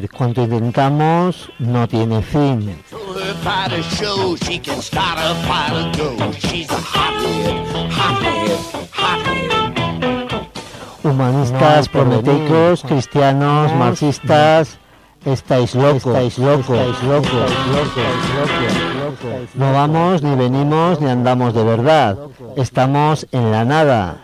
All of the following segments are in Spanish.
decir, cuanto intentamos no tiene fin. Humanistas, prometeicos, cristianos, marxistas, estáis locos. No vamos, ni venimos, ni andamos de verdad. Estamos en la nada.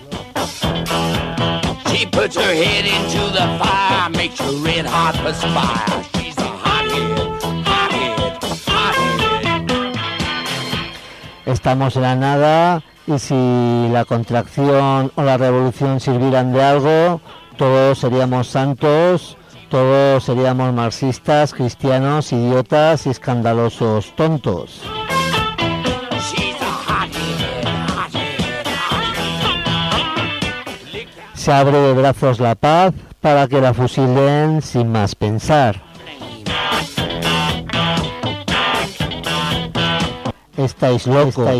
She puts her head into the fire, makes her red hot perspire. She's a hothead. Estamos en la nada, y si la contracción o la revolución sirvieran de algo, todos seríamos santos, todos seríamos marxistas, cristianos, idiotas y escandalosos tontos. Se abre de brazos la paz para que la fusilen sin más pensar. Estáis locos.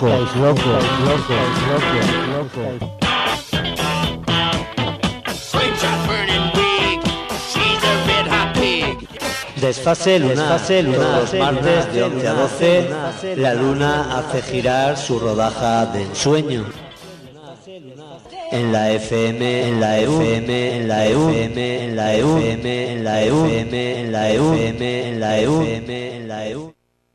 Desfase lunar. Todos los martes de 11 a 12, la luna hace girar su rodaja de ensueño. En la FM, en la FM, en la FM, en la FM, en la FM, en la FM, en la FM, en la FM.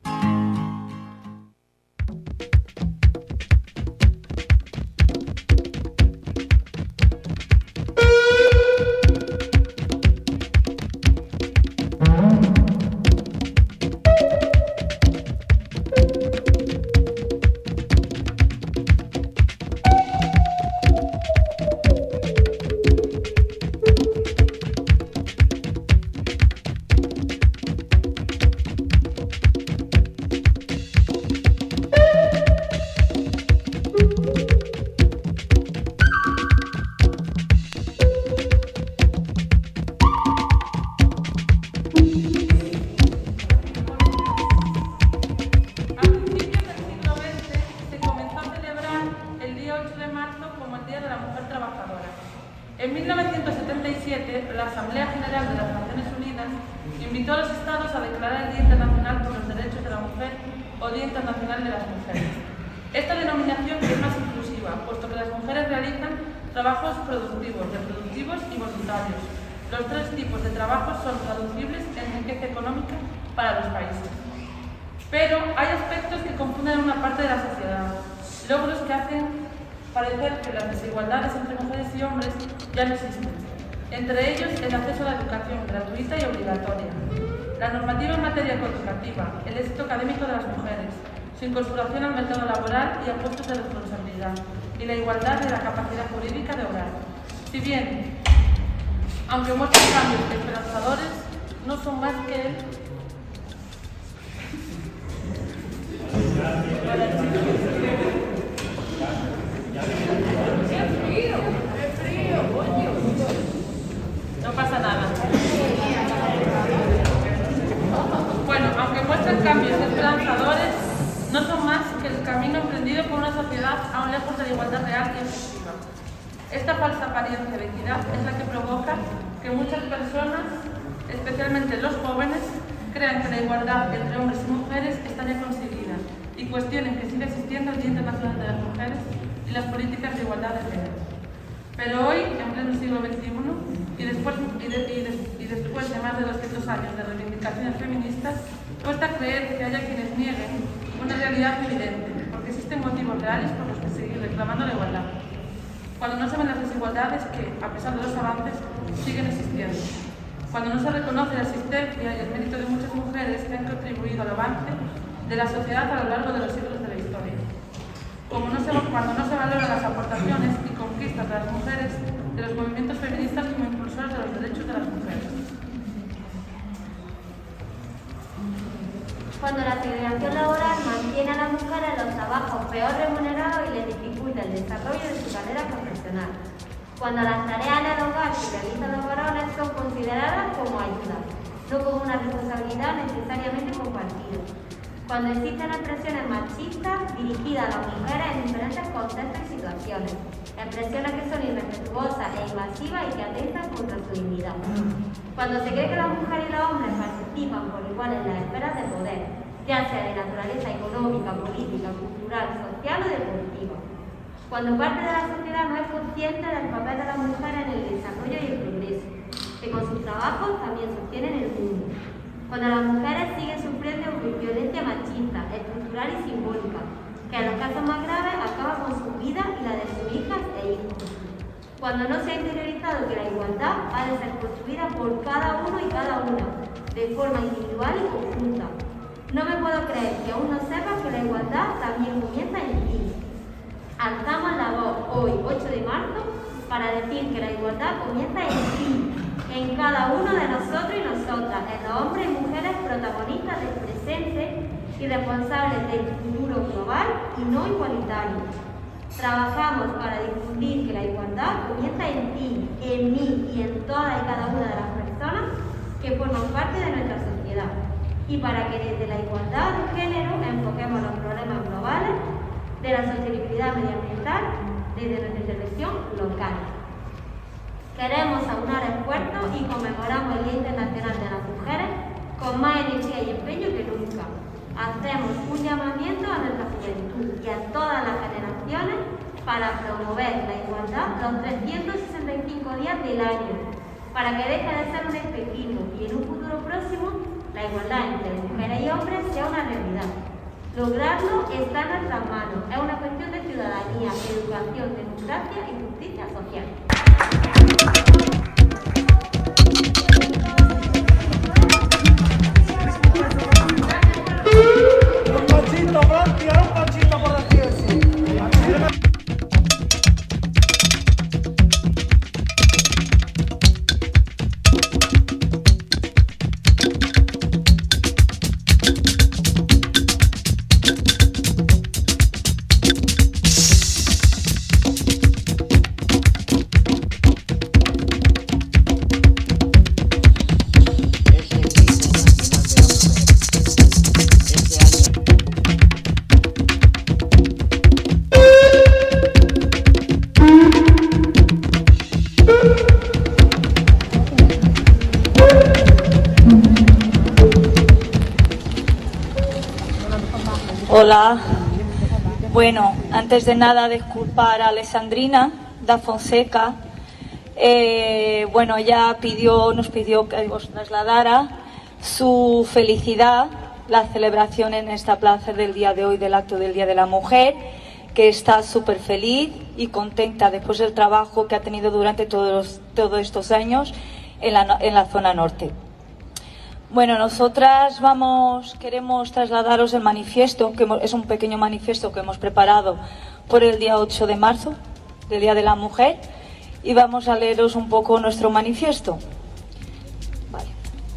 Entre ellos, el acceso a la educación gratuita y obligatoria, la normativa en materia educativa, el éxito académico de las mujeres, su incorporación al mercado laboral y a puestos de responsabilidad, y la igualdad de la capacidad jurídica de obrar. Si bien, aunque muestran cambios esperanzadores, no son más que el... No pasa nada. Bueno, aunque muestran cambios esperanzadores, no son más que el camino emprendido por una sociedad aún lejos de la igualdad real y efectiva. Esta falsa apariencia de equidad es la que provoca que muchas personas, especialmente los jóvenes, crean que la igualdad entre hombres y mujeres está ya conseguida y cuestionen que sigue existiendo el Día Internacional de las Mujeres y las políticas de igualdad de género. Pero hoy, en pleno siglo XXI, y después de más de 200 años de reivindicaciones feministas, cuesta creer que haya quienes nieguen una realidad evidente, porque existen motivos reales por los que seguir reclamando la igualdad. Cuando no se ven las desigualdades que, a pesar de los avances, siguen existiendo. Cuando no se reconoce la existencia y el mérito de muchas mujeres que han contribuido al avance de la sociedad a lo largo de los siglos de la historia. Cuando no se valoran las aportaciones y conquistas de las mujeres de los movimientos feministas como impulsores de los derechos de las mujeres. Cuando la segregación laboral mantiene a la mujer en los trabajos peor remunerados y le dificulta el desarrollo de su carrera profesional. Cuando las tareas en el hogar que realizan los varones son consideradas como ayuda, no como una responsabilidad necesariamente compartida. cuando existen expresiones machistas dirigidas a las mujeres en diferentes contextos y situaciones, expresiones que son irrespetuosas e invasivas y que atentan contra su dignidad. Cuando se cree que las mujeres y los hombres participan por igual en las esferas de poder, ya sea de naturaleza económica, política, cultural, social o deportiva. Cuando parte de la sociedad no es consciente del papel de las mujeres en el desarrollo y el progreso, que con sus trabajos también sostienen el mundo. Cuando las mujeres siguen sufriendo violencia machista, estructural y simbólica, que en los casos más graves acaba con su vida y la de sus hijas e hijos. Cuando no se ha interiorizado que la igualdad ha de ser construida por cada uno y cada una, de forma individual y conjunta. No me puedo creer que aún no sepas que la igualdad también comienza en ti. Alzamos la voz hoy, 8 de marzo, para decir que la igualdad comienza en ti, en cada uno de nosotros y nosotras, en los hombres y mujeres protagonistas del presente y responsables del futuro global y no igualitario. Trabajamos para difundir que la igualdad comienza en ti, en mí y en todas y cada una de las personas que forman parte de nuestra sociedad. Y para que desde la igualdad de género enfoquemos los problemas globales de la sostenibilidad medioambiental desde nuestra intervención local. Queremos aunar esfuerzos y conmemoramos el Día Internacional de las Mujeres con más energía y empeño que nunca. Hacemos un llamamiento a nuestra juventud y a todas las generaciones para promover la igualdad los 365 días del año, para que deje de ser un espejismo y en un futuro próximo la igualdad entre mujeres y hombres sea una realidad. Lograrlo está en nuestras manos, es una cuestión de ciudadanía, educación, democracia y justicia social. Un machito, Francia, un machito por decir así. Hola. Bueno, antes de nada disculpar a Alessandrina da Fonseca. Ella nos pidió que os trasladara su felicidad, la celebración en esta plaza del día de hoy del acto del Día de la Mujer, que está súper feliz y contenta después del trabajo que ha tenido durante todos estos años en la zona norte. Bueno, nosotras queremos trasladaros el manifiesto, que es un pequeño manifiesto que hemos preparado por el día 8 de marzo, del Día de la Mujer, y vamos a leeros un poco nuestro manifiesto. Vale.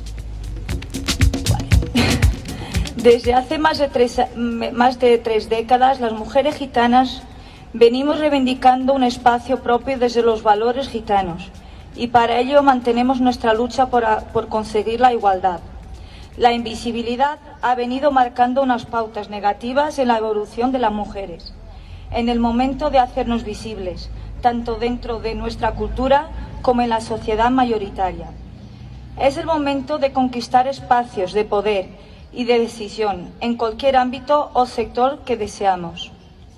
Desde hace más de tres décadas, las mujeres gitanas venimos reivindicando un espacio propio desde los valores gitanos. Y para ello mantenemos nuestra lucha por conseguir la igualdad. La invisibilidad ha venido marcando unas pautas negativas en la evolución de las mujeres. En el momento de hacernos visibles, tanto dentro de nuestra cultura como en la sociedad mayoritaria. Es el momento de conquistar espacios de poder y de decisión en cualquier ámbito o sector que deseamos.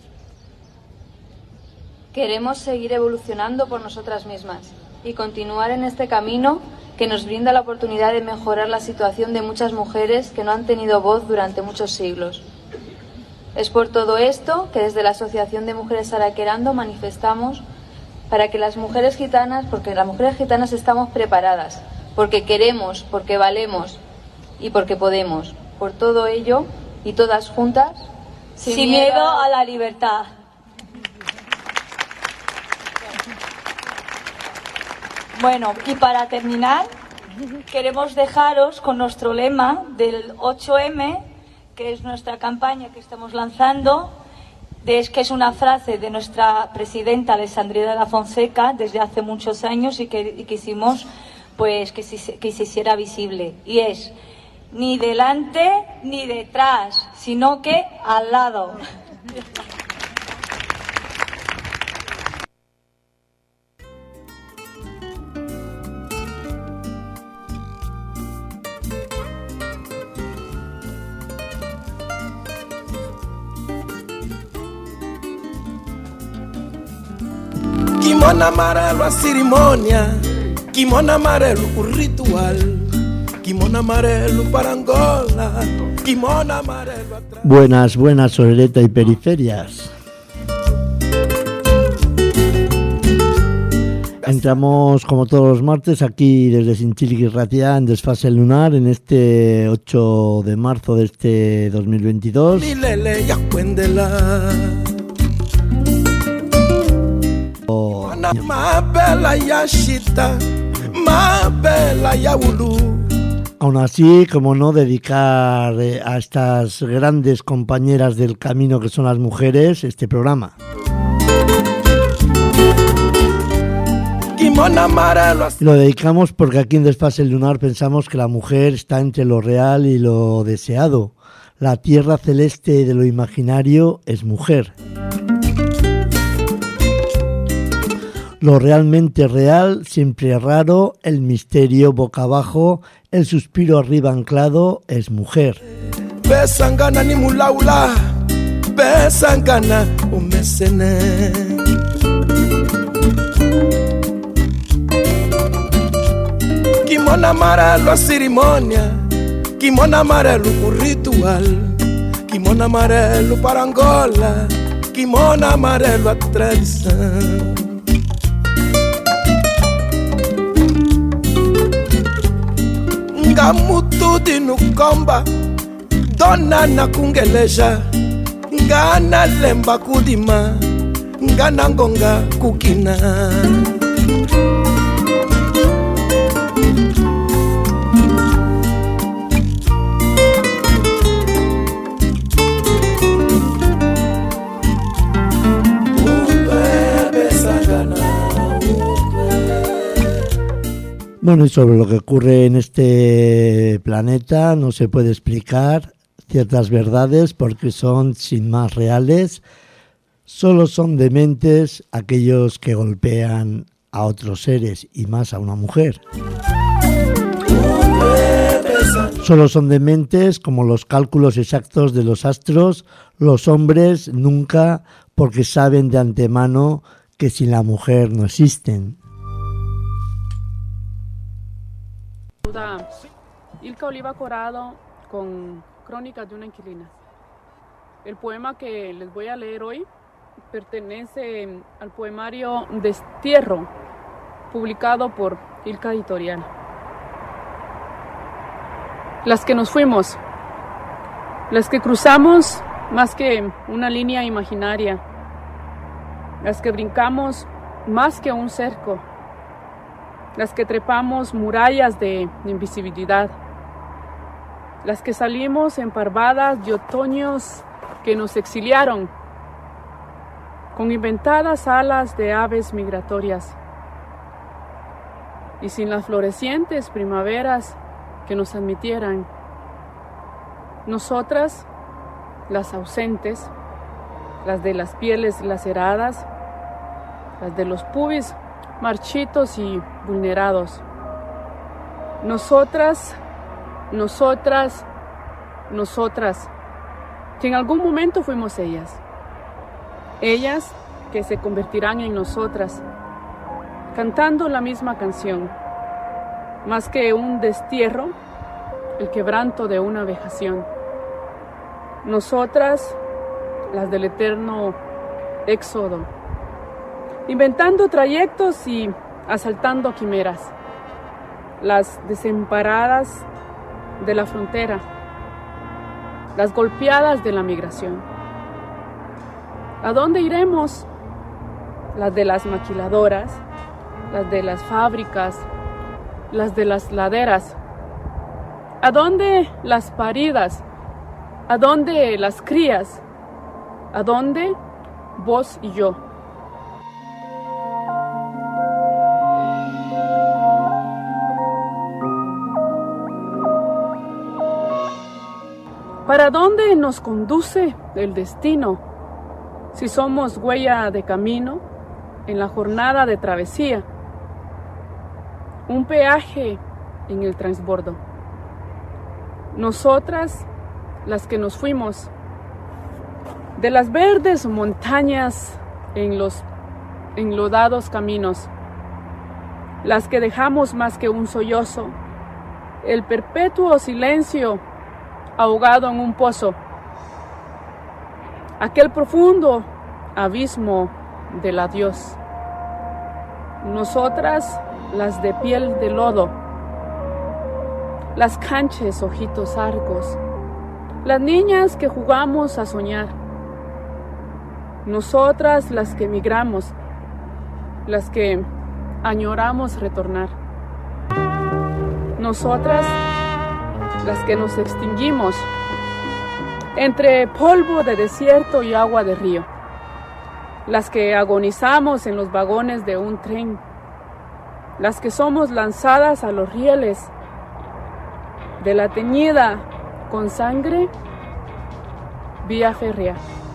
Queremos seguir evolucionando por nosotras mismas y continuar en este camino que nos brinda la oportunidad de mejorar la situación de muchas mujeres que no han tenido voz durante muchos siglos. Es por todo esto que desde la Asociación de Mujeres Araquerando manifestamos para que las mujeres gitanas, porque las mujeres gitanas estamos preparadas, porque queremos, porque valemos y porque podemos. Por todo ello, y todas juntas, sin miedo a la libertad. Bueno, y para terminar, queremos dejaros con nuestro lema del 8M, que es nuestra campaña que estamos lanzando, que es una frase de nuestra presidenta Alessandrina da Fonseca desde hace muchos años y que quisimos pues que se hiciera visible. Y es: ni delante ni detrás, sino que al lado. Kimono amarelo a cerimônia, kimono amarelo o ritual, kimono amarelo para Angola, kimono amarelo atrás. Buenas, Orereta y periferias. Entramos como todos los martes aquí desde Sinchílic y Ratia en Desfase Lunar en este 8 de marzo de este 2022. Lilele ya cuéndela. Aún así, como no dedicar a estas grandes compañeras del camino que son las mujeres este programa. Lo dedicamos porque aquí en Desfase Lunar pensamos que la mujer está entre lo real y lo deseado. La tierra celeste de lo imaginario es mujer. Lo realmente real, siempre raro, el misterio boca abajo, el suspiro arriba anclado, es mujer. Besangana ni mulaula, besangana umesene. Kimono amarelo a cerimônia, kimono amarelo o ritual, kimono amarelo para Angola, kimono amarelo a tradição. Ngamutu no komba, dona na kungeleja, ngana lemba kudima, ngana ngonga kukina. Bueno, y sobre lo que ocurre en este planeta no se puede explicar ciertas verdades porque son sin más reales. Solo son dementes aquellos que golpean a otros seres y más a una mujer. Solo son dementes como los cálculos exactos de los astros, los hombres nunca, porque saben de antemano que sin la mujer no existen. Ilka Oliva Corado con Crónicas de una inquilina. El poema que les voy a leer hoy pertenece al poemario Destierro, publicado por Ilka Editorial. Las que nos fuimos, las que cruzamos más que una línea imaginaria, las que brincamos más que un cerco, las que trepamos murallas de invisibilidad, las que salimos emparvadas de otoños que nos exiliaron, con inventadas alas de aves migratorias, y sin las florecientes primaveras que nos admitieran. Nosotras, las ausentes, las de las pieles laceradas, las de los pubis marchitos y vulnerados. Nosotras, que en algún momento fuimos ellas. Ellas que se convertirán en nosotras, cantando la misma canción. Más que un destierro, el quebranto de una vejación. Nosotras, las del eterno éxodo, inventando trayectos y asaltando quimeras, las desamparadas de la frontera, las golpeadas de la migración. ¿A dónde iremos? Las de las maquiladoras, las de las fábricas, las de las laderas. ¿A dónde las paridas? ¿A dónde las crías? ¿A dónde vos y yo? ¿Para dónde nos conduce el destino si somos huella de camino en la jornada de travesía? Un peaje en el transbordo. Nosotras, las que nos fuimos de las verdes montañas en los enlodados caminos, las que dejamos más que un sollozo, el perpetuo silencio ahogado en un pozo, aquel profundo abismo del adiós. Nosotras, las de piel de lodo, las canches ojitos arcos, las niñas que jugamos a soñar. Nosotras, las que emigramos, las que añoramos retornar. Nosotras, las que nos extinguimos entre polvo de desierto y agua de río, las que agonizamos en los vagones de un tren, las que somos lanzadas a los rieles de la teñida con sangre vía férrea.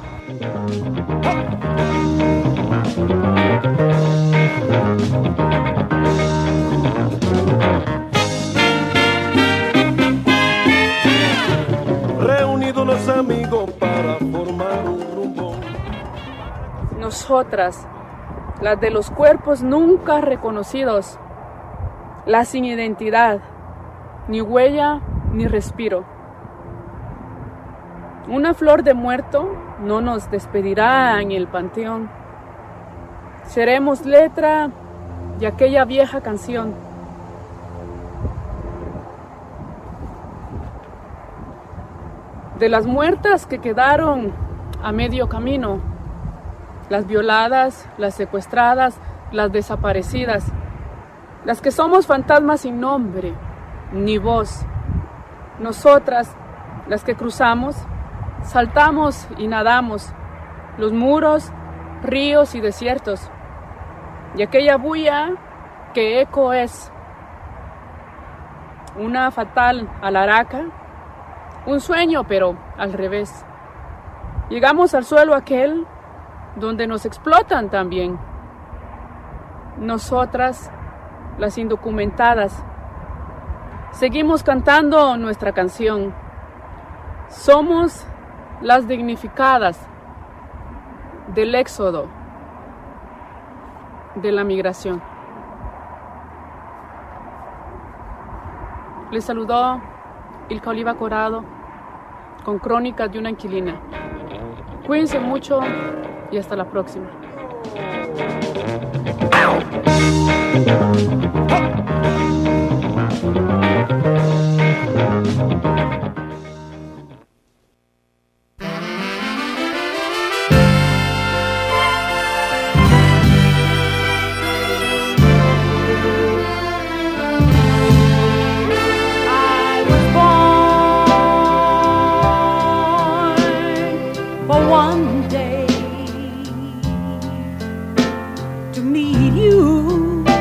Reunidos los amigos para formar un rumbo. Nosotras, las de los cuerpos nunca reconocidos, las sin identidad, ni huella ni respiro. Una flor de muerto no nos despedirá en el panteón. Seremos letra de aquella vieja canción. De las muertas que quedaron a medio camino, las violadas, las secuestradas, las desaparecidas, las que somos fantasmas sin nombre ni voz. Nosotras, las que cruzamos, saltamos y nadamos los muros, ríos y desiertos, y aquella bulla que eco es una fatal alaraca, un sueño pero al revés. Llegamos al suelo aquel donde nos explotan también. Nosotras, las indocumentadas, seguimos cantando nuestra canción. Somos las dignificadas del éxodo, de la migración. Les saludó Ilka Oliva Corado con Crónicas de una Inquilina. Cuídense mucho y hasta la próxima. One day to meet you.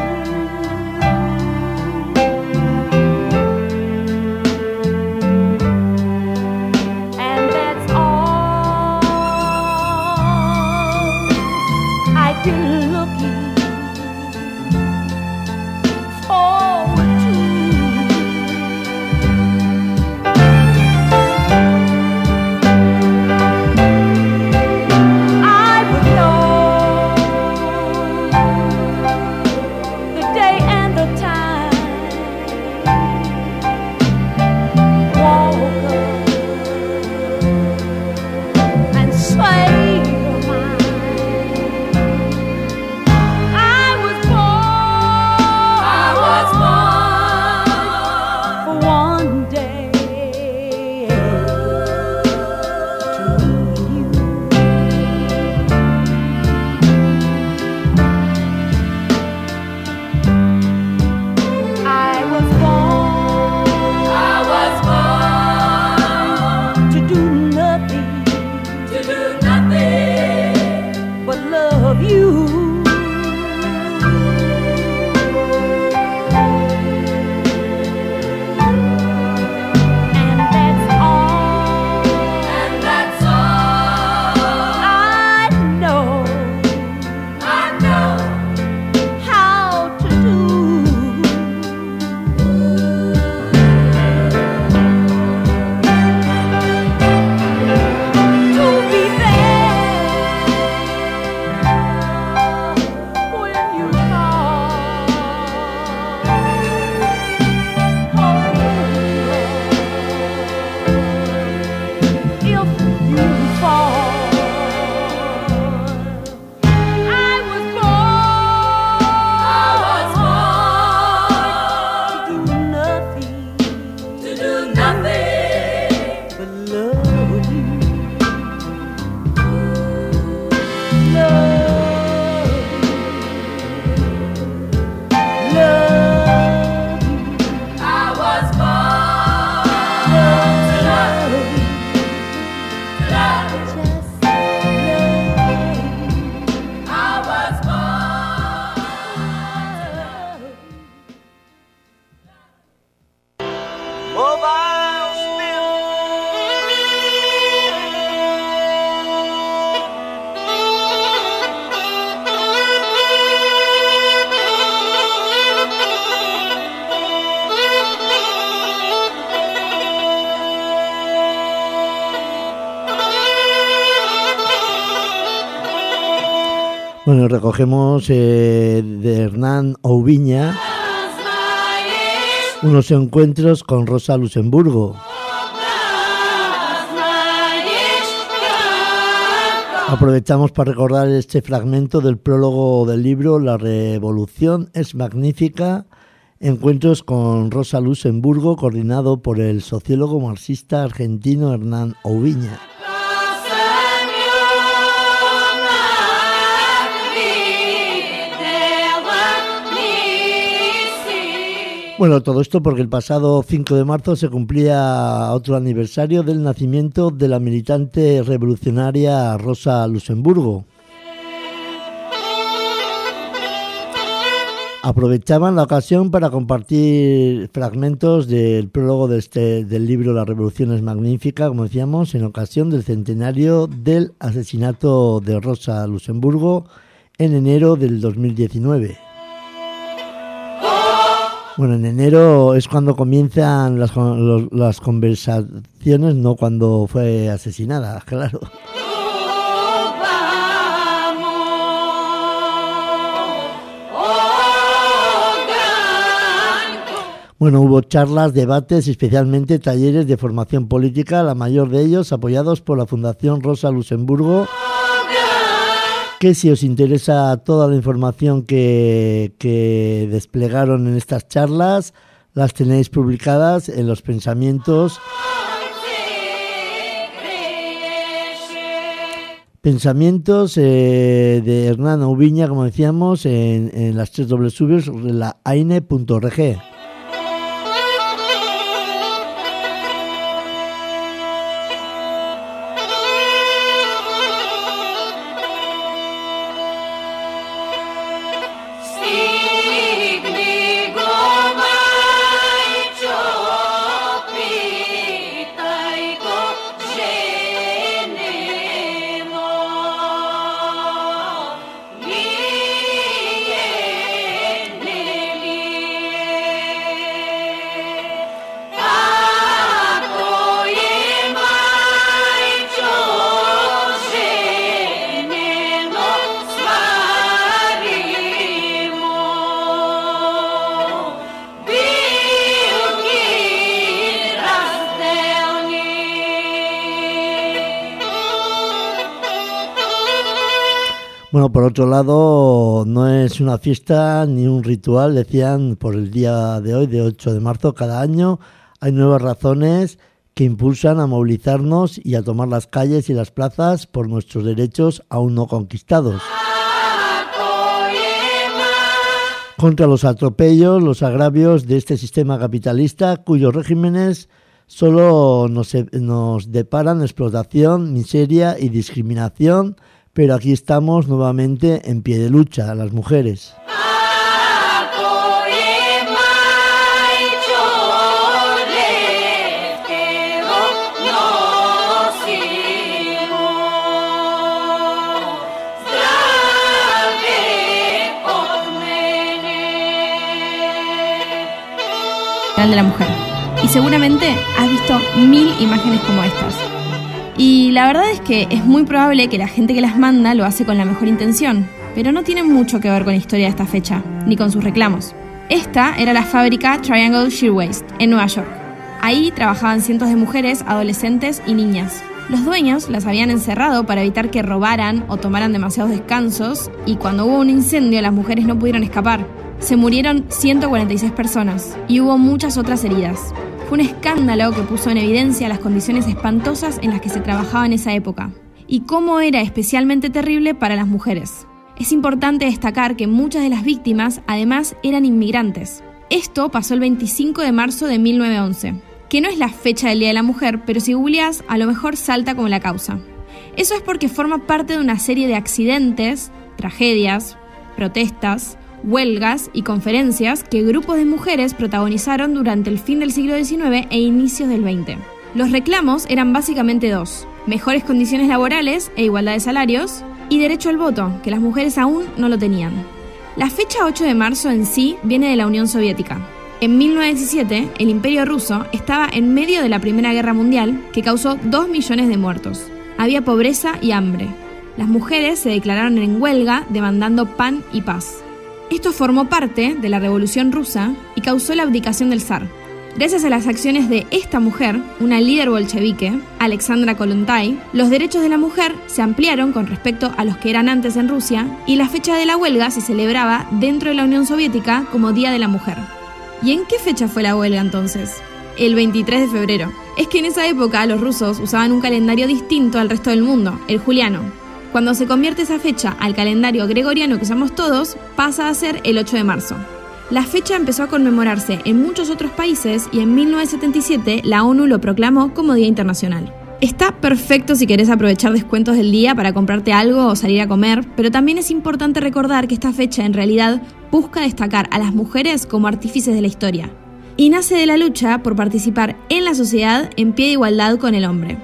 Bueno, recogemos de Hernán Oubiña unos encuentros con Rosa Luxemburgo. Aprovechamos para recordar este fragmento del prólogo del libro La Revolución es Magnífica, encuentros con Rosa Luxemburgo, coordinado por el sociólogo marxista argentino Hernán Oubiña. Bueno, todo esto porque el pasado 5 de marzo se cumplía otro aniversario del nacimiento de la militante revolucionaria Rosa Luxemburgo. Aprovechaban la ocasión para compartir fragmentos del prólogo del libro La Revolución es Magnífica, como decíamos, en ocasión del centenario del asesinato de Rosa Luxemburgo en enero del 2019. Bueno, en enero es cuando comienzan las conversaciones, no cuando fue asesinada, claro. Bueno, hubo charlas, debates y especialmente talleres de formación política, la mayor de ellos apoyados por la Fundación Rosa Luxemburgo, que si os interesa toda la información que desplegaron en estas charlas, las tenéis publicadas en los pensamientos de Hernán Oubiña, como decíamos, en las 3 www.aine.org. Bueno, por otro lado, no es una fiesta ni un ritual, decían, por el día de hoy, de 8 de marzo, cada año hay nuevas razones que impulsan a movilizarnos y a tomar las calles y las plazas por nuestros derechos aún no conquistados. Contra los atropellos, los agravios de este sistema capitalista, cuyos regímenes solo nos deparan explotación, miseria y discriminación. Pero aquí estamos nuevamente en pie de lucha, las mujeres. De la mujer. Y seguramente has visto 1000 imágenes como estas. Y la verdad es que es muy probable que la gente que las manda lo hace con la mejor intención, pero no tiene mucho que ver con la historia de esta fecha, ni con sus reclamos. Esta era la fábrica Triangle Shirtwaist, en Nueva York. Ahí trabajaban cientos de mujeres, adolescentes y niñas. Los dueños las habían encerrado para evitar que robaran o tomaran demasiados descansos, y cuando hubo un incendio las mujeres no pudieron escapar. Se murieron 146 personas y hubo muchas otras heridas. Fue un escándalo que puso en evidencia las condiciones espantosas en las que se trabajaba en esa época y cómo era especialmente terrible para las mujeres. Es importante destacar que muchas de las víctimas además eran inmigrantes. Esto pasó el 25 de marzo de 1911, que no es la fecha del Día de la Mujer, pero si googleás a lo mejor salta como la causa. Eso es porque forma parte de una serie de accidentes, tragedias, protestas, huelgas y conferencias que grupos de mujeres protagonizaron durante el fin del siglo XIX e inicios del XX. Los reclamos eran básicamente dos: mejores condiciones laborales e igualdad de salarios, y derecho al voto, que las mujeres aún no lo tenían. La fecha 8 de marzo en sí viene de la Unión Soviética. En 1917, el Imperio Ruso estaba en medio de la Primera Guerra Mundial, que causó 2 millones de muertos. Había pobreza y hambre. Las mujeres se declararon en huelga demandando pan y paz. Esto formó parte de la Revolución Rusa y causó la abdicación del zar. Gracias a las acciones de esta mujer, una líder bolchevique, Alexandra Kollontai, los derechos de la mujer se ampliaron con respecto a los que eran antes en Rusia y la fecha de la huelga se celebraba dentro de la Unión Soviética como Día de la Mujer. ¿Y en qué fecha fue la huelga entonces? El 23 de febrero. Es que en esa época los rusos usaban un calendario distinto al resto del mundo, el juliano. Cuando se convierte esa fecha al calendario gregoriano que usamos todos, pasa a ser el 8 de marzo. La fecha empezó a conmemorarse en muchos otros países y en 1977 la ONU lo proclamó como Día Internacional. Está perfecto si querés aprovechar descuentos del día para comprarte algo o salir a comer, pero también es importante recordar que esta fecha en realidad busca destacar a las mujeres como artífices de la historia y nace de la lucha por participar en la sociedad en pie de igualdad con el hombre.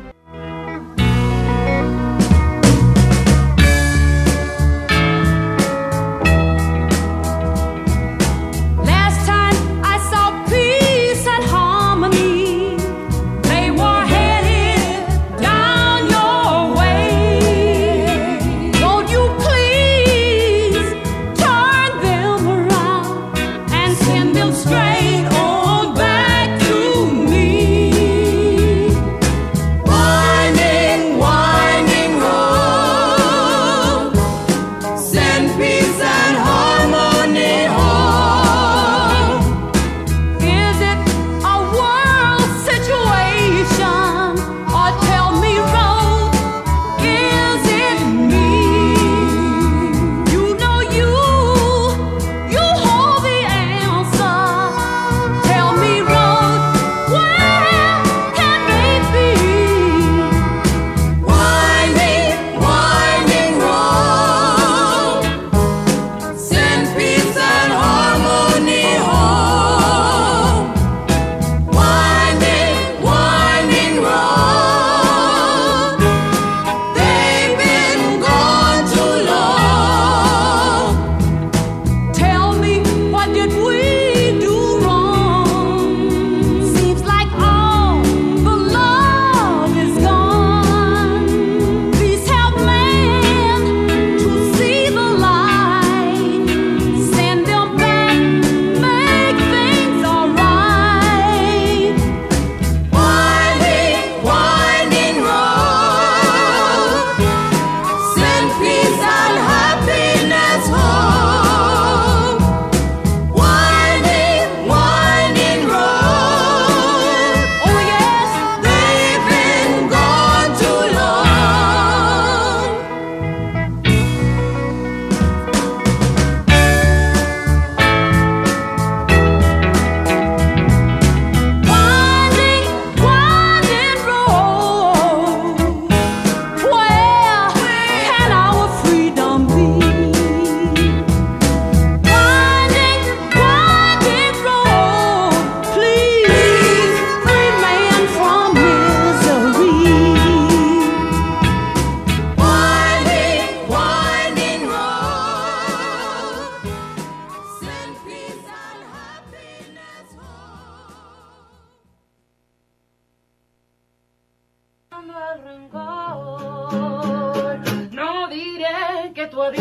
No diré que tu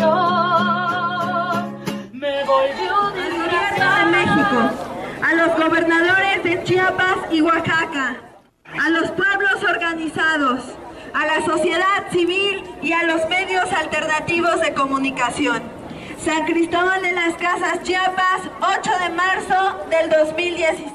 adiós me volvió desgraciada. De México, a los gobernadores de Chiapas y Oaxaca, a los pueblos organizados, a la sociedad civil y a los medios alternativos de comunicación. San Cristóbal de las Casas, Chiapas, 8 de marzo del 2016.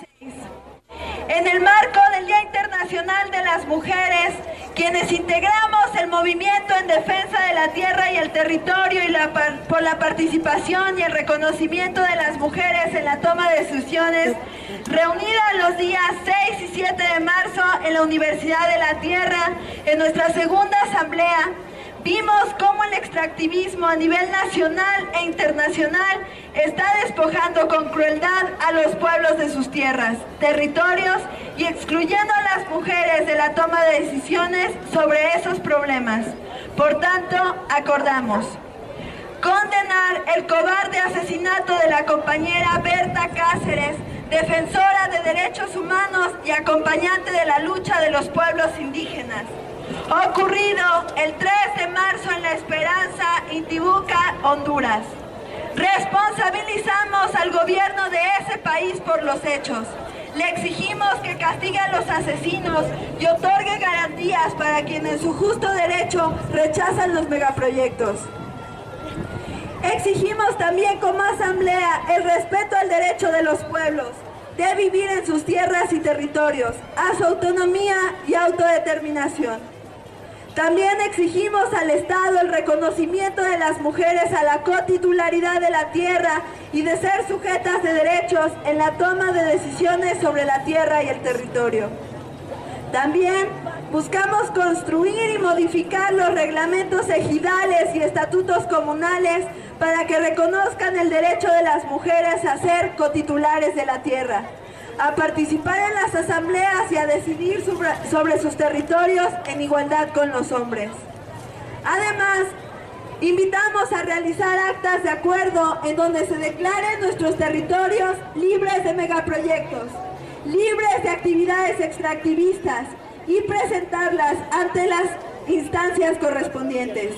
En el marco del Día Internacional de las Mujeres, quienes integramos el movimiento en defensa de la tierra y el territorio y por la participación y el reconocimiento de las mujeres en la toma de decisiones, reunidas los días 6 y 7 de marzo en la Universidad de la Tierra, en nuestra segunda asamblea, vimos cómo el extractivismo a nivel nacional e internacional está despojando con crueldad a los pueblos de sus tierras, territorios y excluyendo a las mujeres de la toma de decisiones sobre esos problemas. Por tanto, acordamos condenar el cobarde asesinato de la compañera Berta Cáceres, defensora de derechos humanos y acompañante de la lucha de los pueblos indígenas. ocurrido el 3 de marzo en La Esperanza, Intibucá, Honduras. Responsabilizamos al gobierno de ese país por los hechos. Le exigimos que castigue a los asesinos y otorgue garantías para quienes en su justo derecho rechazan los megaproyectos. Exigimos también como asamblea el respeto al derecho de los pueblos de vivir en sus tierras y territorios, a su autonomía y autodeterminación. También exigimos al Estado el reconocimiento de las mujeres a la cotitularidad de la tierra y de ser sujetas de derechos en la toma de decisiones sobre la tierra y el territorio. También buscamos construir y modificar los reglamentos ejidales y estatutos comunales para que reconozcan el derecho de las mujeres a ser cotitulares de la tierra, a participar en las asambleas y a decidir sobre sus territorios en igualdad con los hombres. Además, invitamos a realizar actas de acuerdo en donde se declaren nuestros territorios libres de megaproyectos, libres de actividades extractivistas y presentarlas ante las instancias correspondientes.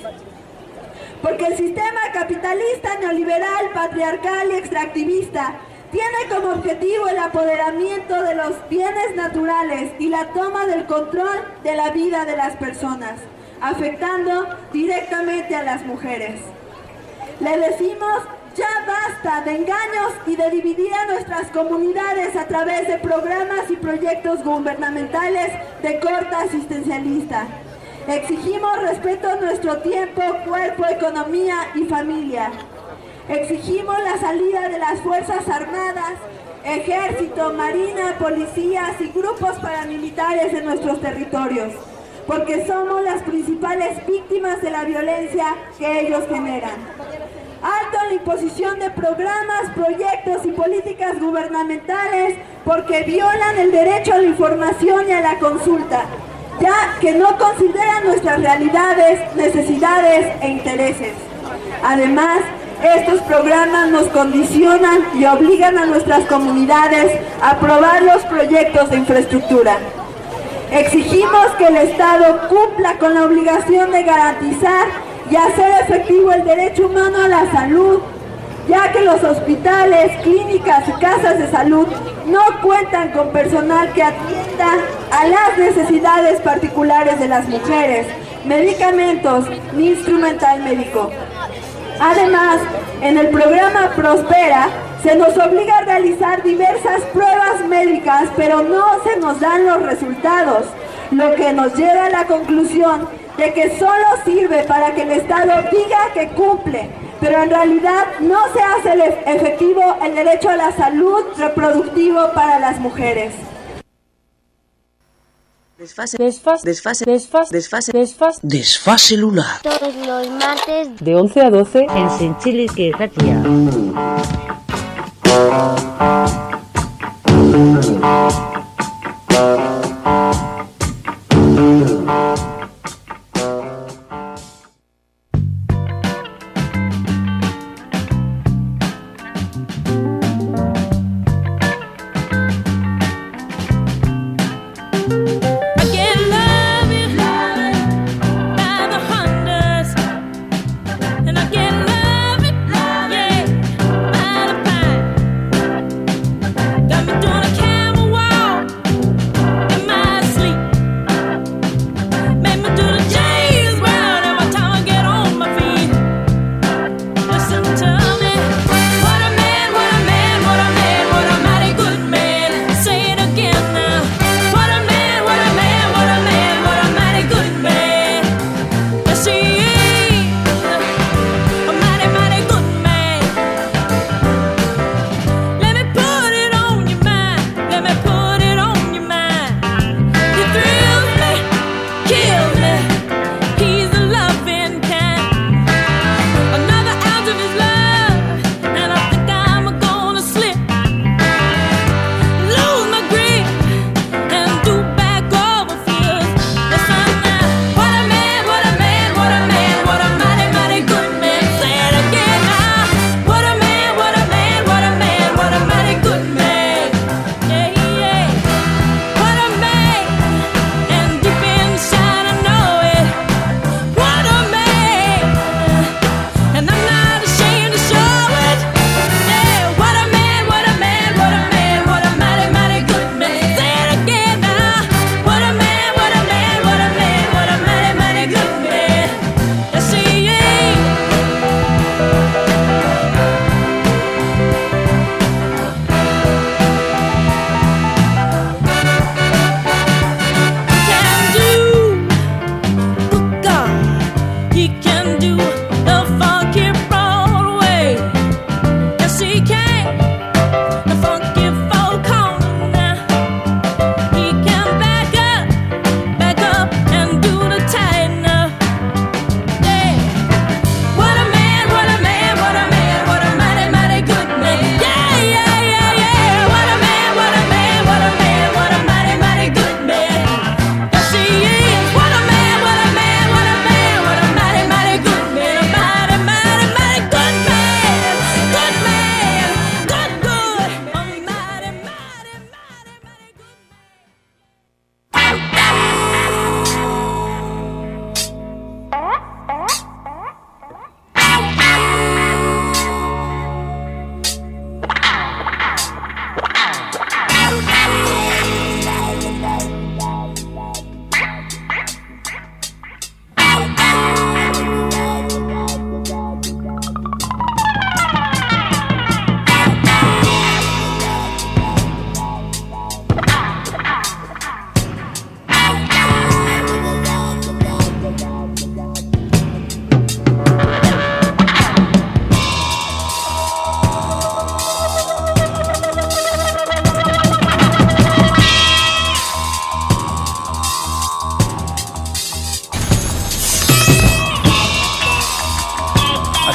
Porque el sistema capitalista, neoliberal, patriarcal y extractivista tiene como objetivo el apoderamiento de los bienes naturales y la toma del control de la vida de las personas, afectando directamente a las mujeres. Le decimos, ya basta de engaños y de dividir a nuestras comunidades a través de programas y proyectos gubernamentales de corte asistencialista. Exigimos respeto a nuestro tiempo, cuerpo, economía y familia. Exigimos la salida de las Fuerzas Armadas, Ejército, Marina, policías y grupos paramilitares de nuestros territorios, porque somos las principales víctimas de la violencia que ellos generan. Alto en la imposición de programas, proyectos y políticas gubernamentales porque violan el derecho a la información y a la consulta, ya que no consideran nuestras realidades, necesidades e intereses. Además, estos programas nos condicionan y obligan a nuestras comunidades a aprobar los proyectos de infraestructura. Exigimos que el Estado cumpla con la obligación de garantizar y hacer efectivo el derecho humano a la salud, ya que los hospitales, clínicas y casas de salud no cuentan con personal que atienda a las necesidades particulares de las mujeres, medicamentos ni instrumental médico. Además, en el programa Prospera se nos obliga a realizar diversas pruebas médicas, pero no se nos dan los resultados, lo que nos lleva a la conclusión de que solo sirve para que el Estado diga que cumple, pero en realidad no se hace efectivo el derecho a la salud reproductivo para las mujeres. Desfase lunar. Todos los martes de 11 a 12 en Sentxili Irratia.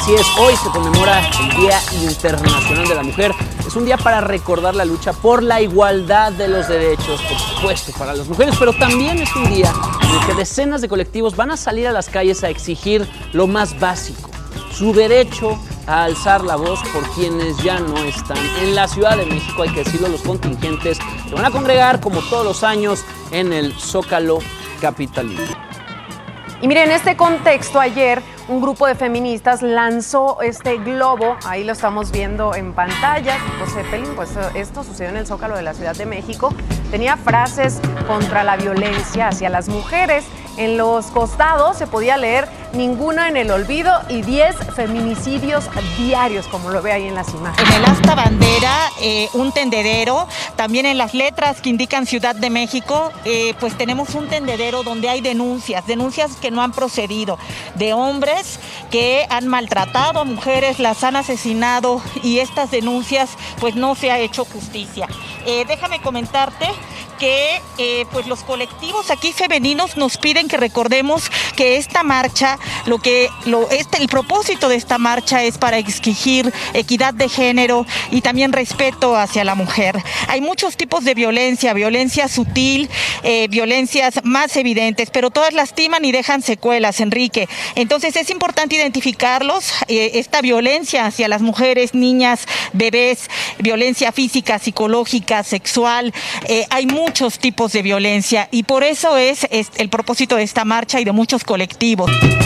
Así es, hoy se conmemora el Día Internacional de la Mujer. Es un día para recordar la lucha por la igualdad de los derechos, por supuesto, para las mujeres, pero también es un día en el que decenas de colectivos van a salir a las calles a exigir lo más básico, su derecho a alzar la voz por quienes ya no están. En la Ciudad de México, hay que decirlo, los contingentes se van a congregar como todos los años en el Zócalo capitalino. Y miren, en este contexto, ayer un grupo de feministas lanzó este globo, ahí lo estamos viendo en pantalla, José Pelín, pues esto sucedió en el Zócalo de la Ciudad de México, tenía frases contra la violencia hacia las mujeres, en los costados se podía leer "ninguna en el olvido" y 10 feminicidios diarios, como lo ve ahí en las imágenes. En el asta bandera, un tendedero, también en las letras que indican Ciudad de México, pues tenemos un tendedero donde hay denuncias que no han procedido, de hombres que han maltratado a mujeres, las han asesinado, y estas denuncias pues no se ha hecho justicia. Déjame comentarte que pues los colectivos aquí femeninos nos piden que recordemos que esta marcha, el propósito de esta marcha es para exigir equidad de género y también respeto hacia la mujer. Hay muchos tipos de violencia sutil, violencias más evidentes, pero todas lastiman y dejan secuelas, Enrique. Entonces es importante identificarlos, esta violencia hacia las mujeres, niñas, bebés, violencia física, psicológica, sexual, hay muchos tipos de violencia y por eso es el propósito de esta marcha y de muchos colectivos.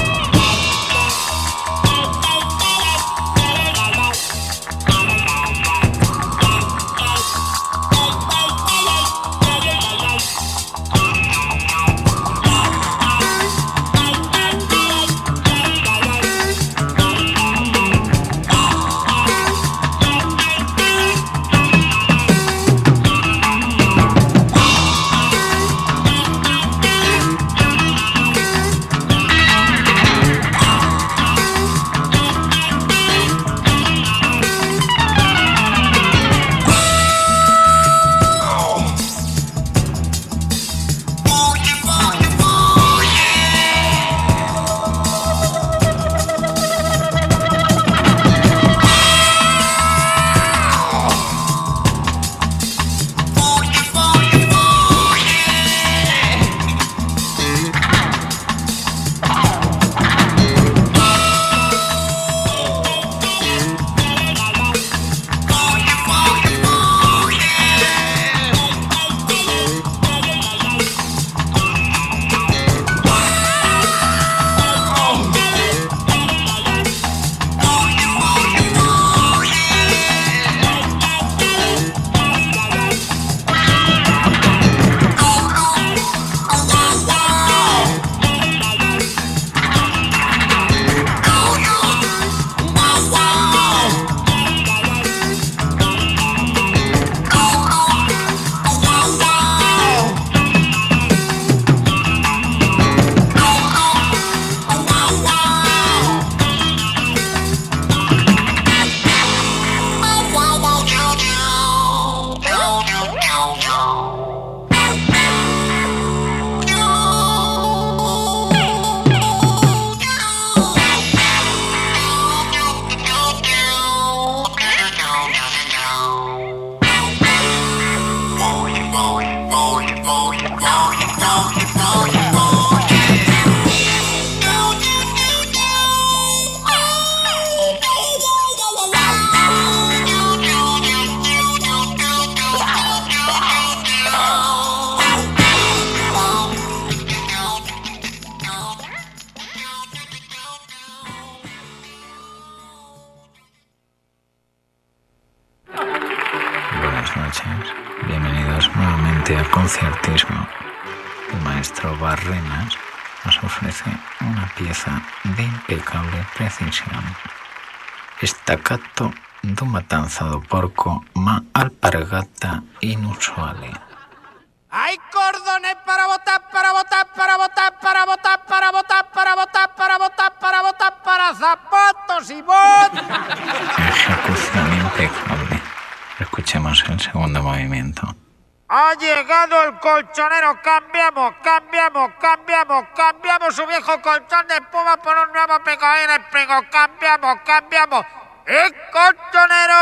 Bienvenidos nuevamente a Conciertismo. El maestro Barrenas nos ofrece una pieza de impecable precisión. Staccato d'un matanzado porco ma alpargata inusuale. Hay cordones para votar, para votar, para votar, para votar, para votar, para votar, para votar, para votar, para zapatos y botas. Ejecución impecable. Escuchemos el segundo movimiento. Ha llegado el colchonero. Cambiamos su viejo colchón de espuma por un nuevo Pegaín Esprigo. Cambiamos. ¡El colchonero!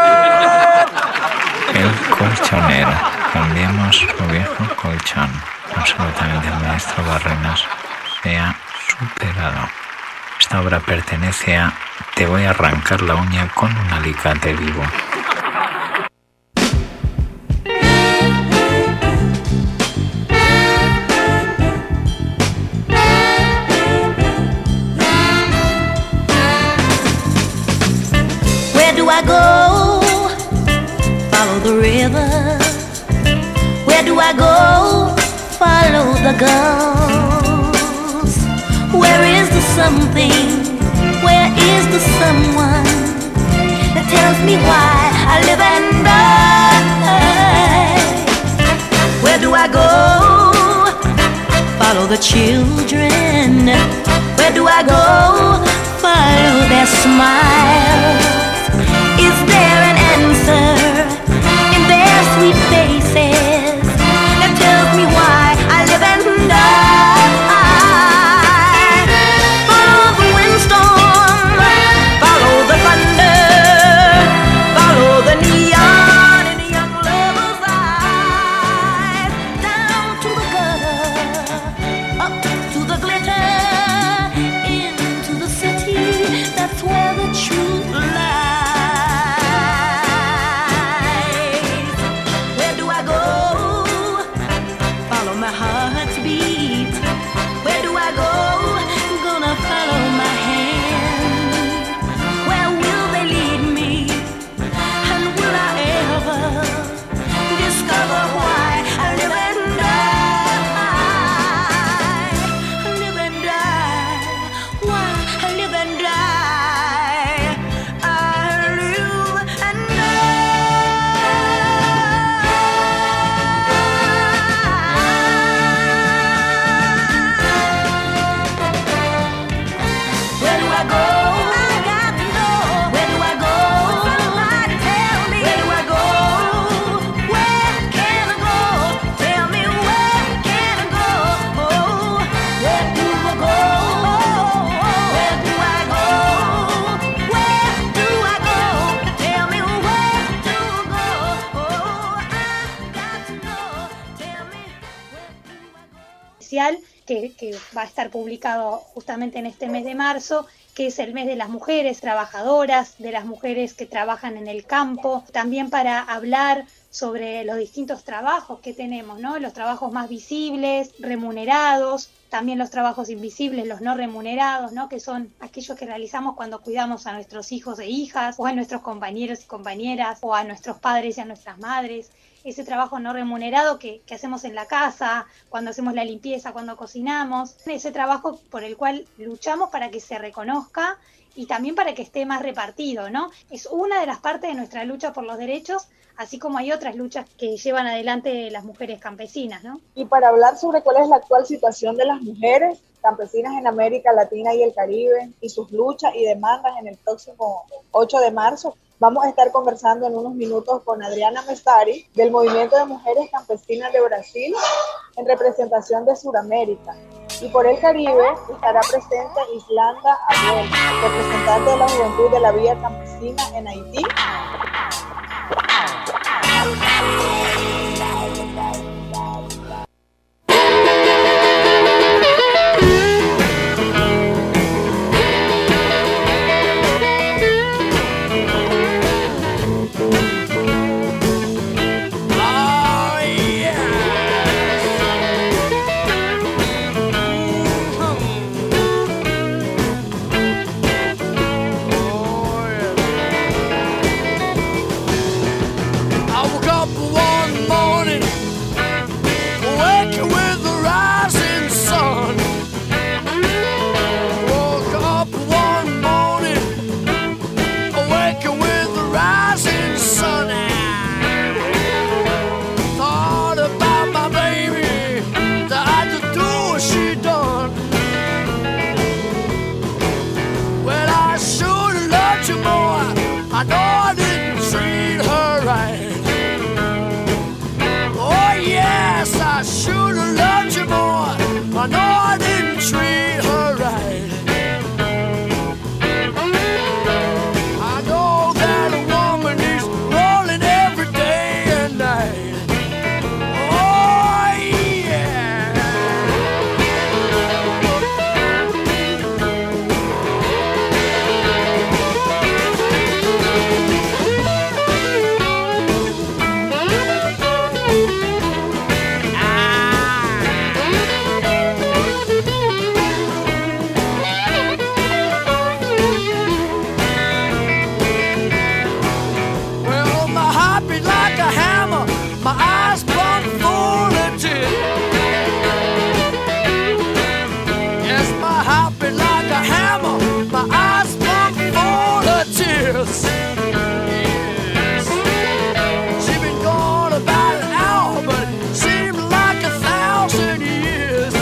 El colchonero. Cambiamos su viejo colchón. Absolutamente el maestro Barrenas se ha superado. Esta obra pertenece a Te voy a arrancar la uña con un alicate vivo. Where do I go? Follow the river. Where do I go? Follow the gulls. Where is the something? Where is the someone that tells me why I live and die? Where do I go? Follow the children. Where do I go? Follow their smiles. Is there an answer in their sweet faces that tells me why I live and die? Follow the windstorm, follow the thunder, follow the neon in a young lover's eyes, down to the gutter, up to the glitter, into the city. That's where the truth lies. Que va a estar publicado justamente en este mes de marzo, que es el mes de las mujeres trabajadoras, de las mujeres que trabajan en el campo, también para hablar sobre los distintos trabajos que tenemos, ¿no? Los trabajos más visibles, remunerados, también los trabajos invisibles, los no remunerados, ¿no? Que son aquellos que realizamos cuando cuidamos a nuestros hijos e hijas, o a nuestros compañeros y compañeras, o a nuestros padres y a nuestras madres. Ese trabajo no remunerado que hacemos en la casa, cuando hacemos la limpieza, cuando cocinamos, ese trabajo por el cual luchamos para que se reconozca y también para que esté más repartido, ¿no? Es una de las partes de nuestra lucha por los derechos, así como hay otras luchas que llevan adelante las mujeres campesinas, ¿no? Y para hablar sobre cuál es la actual situación de las mujeres campesinas en América Latina y el Caribe y sus luchas y demandas en el próximo 8 de marzo, vamos a estar conversando en unos minutos con Adriana Mestari del Movimiento de Mujeres Campesinas de Brasil en representación de Sudamérica. Y por el Caribe estará presente Islanda Abuel, representante de la Juventud de la Vía Campesina en Haití. treat her right. I know that a woman is rolling every day and night. Oh yeah. Well, my heart beat like a hammer, my eyes plumb full of tears. Yes, my heart beat like a hammer, my eyes plumb full of tears. Yes. She been gone about an hour, but it seemed like 1,000 years.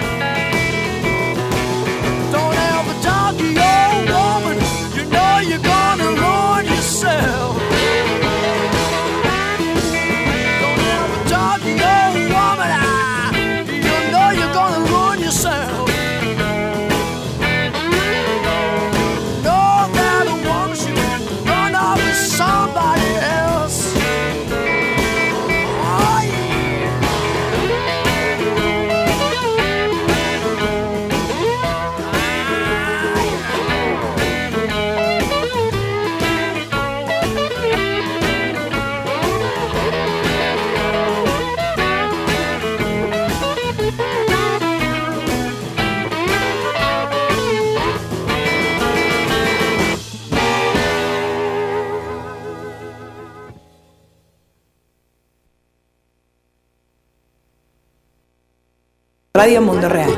Don't ever talk to your woman, you know you're gonna ruin yourself. Don't ever talk to your woman, you know you're gonna ruin yourself. Know that a woman should run off with somebody else. Oh yeah. Radio Mundo Real.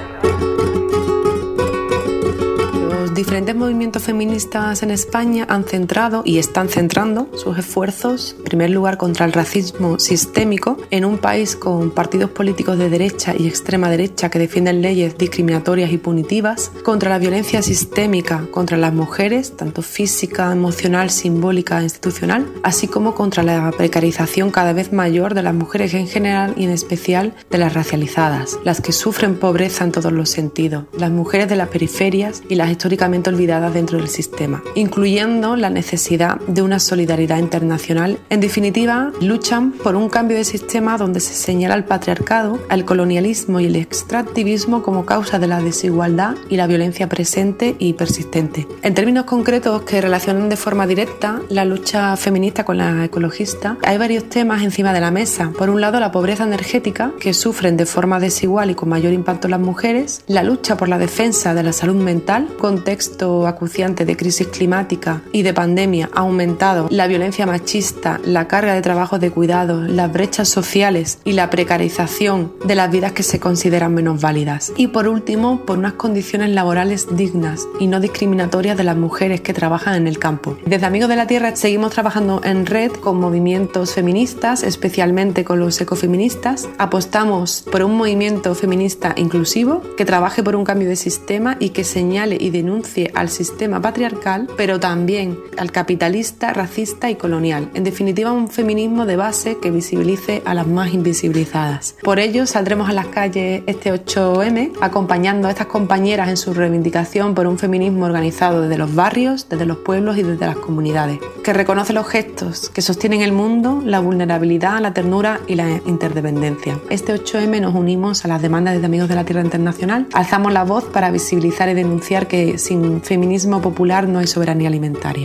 Los diferentes movimientos feministas en España han centrado y están centrando sus esfuerzos, en primer lugar, contra el racismo sistémico en un país con partidos políticos de derecha y extrema derecha que defienden leyes discriminatorias y punitivas, contra la violencia sistémica contra las mujeres, tanto física, emocional, simbólica e institucional, así como contra la precarización cada vez mayor de las mujeres en general y en especial de las racializadas, las que sufren pobreza en todos los sentidos, las mujeres de las periferias y las históricamente olvidadas dentro del sistema, incluyendo la necesidad de una solidaridad internacional. En definitiva, luchan por un cambio de sistema donde se señala el patriarcado, el colonialismo y el extractivismo como causa de la desigualdad y la violencia presente y persistente. En términos concretos que relacionan de forma directa la lucha feminista con la ecologista, hay varios temas encima de la mesa. Por un lado, la pobreza energética, que sufren de forma desigual y con mayor impacto las mujeres, la lucha por la defensa de la salud mental, contexto acuciante de crisis climática y de pandemia ha aumentado la violencia machista, la carga de trabajos de cuidados, las brechas sociales y la precarización de las vidas que se consideran menos válidas. Y por último, por unas condiciones laborales dignas y no discriminatorias de las mujeres que trabajan en el campo. Desde Amigos de la Tierra seguimos trabajando en red con movimientos feministas, especialmente con los ecofeministas. Apostamos por un movimiento feminista inclusivo que trabaje por un cambio de sistema y que señale y denuncie al sistema patriarcal, pero también al capitalista, racista y colonial. En definitiva, un feminismo de base que visibilice a las más invisibilizadas. Por ello, saldremos a las calles este 8M acompañando a estas compañeras en su reivindicación por un feminismo organizado desde los barrios, desde los pueblos y desde las comunidades, que reconoce los gestos que sostienen el mundo, la vulnerabilidad, la ternura y la interdependencia. Este 8M nos unimos a las demandas de Amigos de la Tierra Internacional, alzamos la voz para visibilizar y denunciar que sin feminismo popular no hay soberanía alimentaria.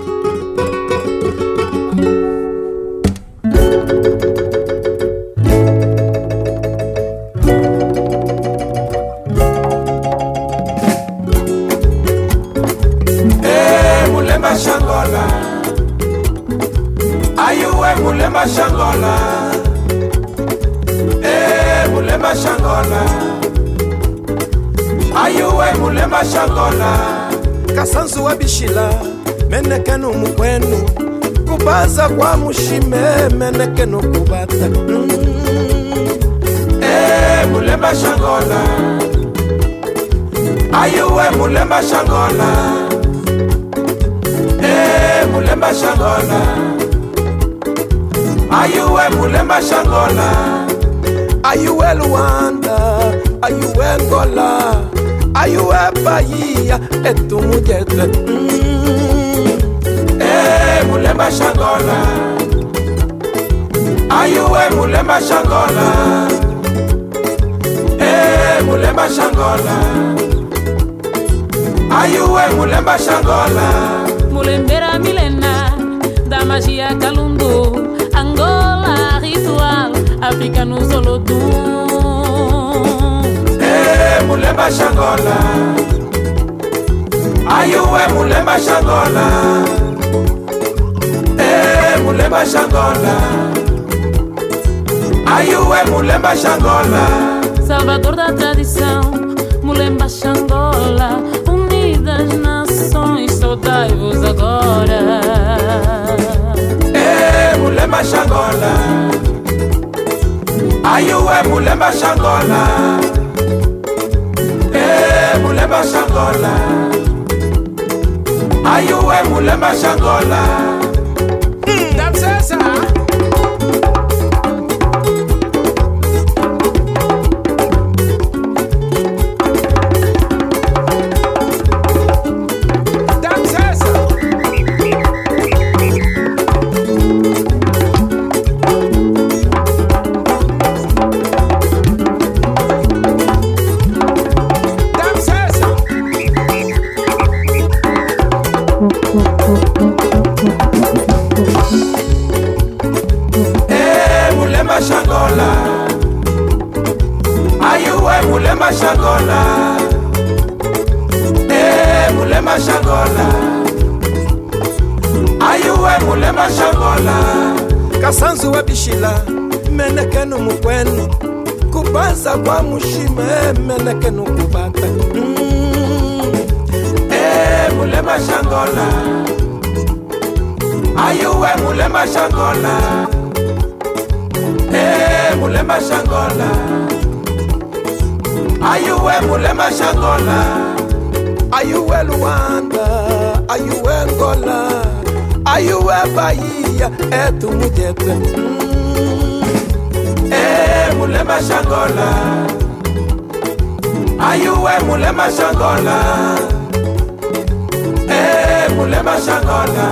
Mulemba Shangola, ayuwe Mulemba Shangola, Mulemba Shangola, ayuwe Mulemba Shangola, kasanzu wa bishila, menekenu mukwenu, kubaza kwa mushime, menekenu kubata. Mulemba Shangola, ayuwe Mulemba Shangola. Mulemba Shangola, ayuwe Mulemba Shangola, ayuwe Luanda, ayuwe Angola, Ayuwe Bahia, tu mujer. Mulemba Shangola. Ayuwe Mulemba Shangola. Mulemba Shangola. Ayuwe Mulemba Shangola. Mulembera Milena, da magia Kalundu, Angola ritual, África no Solodum. Mulemba Shangola. Ayuwe Mulemba Shangola. Mulemba Shangola. Ayuwe Mulemba Shangola. Salvador da tradição, Mulemba Shangola. Unidas nações, saudai-vos agora. Mulemba Shangola. Ayuwe Mulemba Shangola. Mulemba Shangola. Ayuwe Mulemba Shangola. That's it, sir. Mulemba Shangola. Ayuwe Mulemba Shangola. Mulemba Shangola. Ayuwe Mulemba Shangola. Kasanzu wa bishila menekenu mukwenu kubanza kwa mushime menekenu kubata. Mulemba Shangola. Ayuwe Mulemba Shangola. Mulemba Shangola. Ayuwe Mulemba Shangola. Ayuwe Luanda. Ayuwe Angola. Ayuwe Bahia, tu mujer. Mulemba Shangola. Ayuwe Mulemba Shangola. Mulemba Shangola.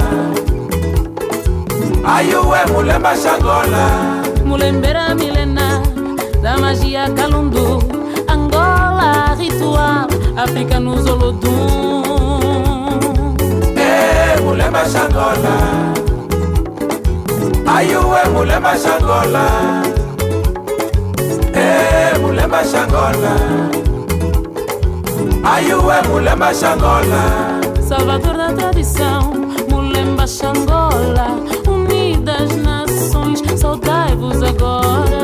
Ayuwe Mulemba Shangola. Mulembera Milena, da magia Kalundu, Angola ritual, África no Solodum. Mulemba Shangola. Ayuwe Mulemba Shangola. Mulemba Shangola. Ayuwe Mulemba Shangola. Salvador da tradição, Mulemba Shangola. Unidas nações, saudai-vos agora.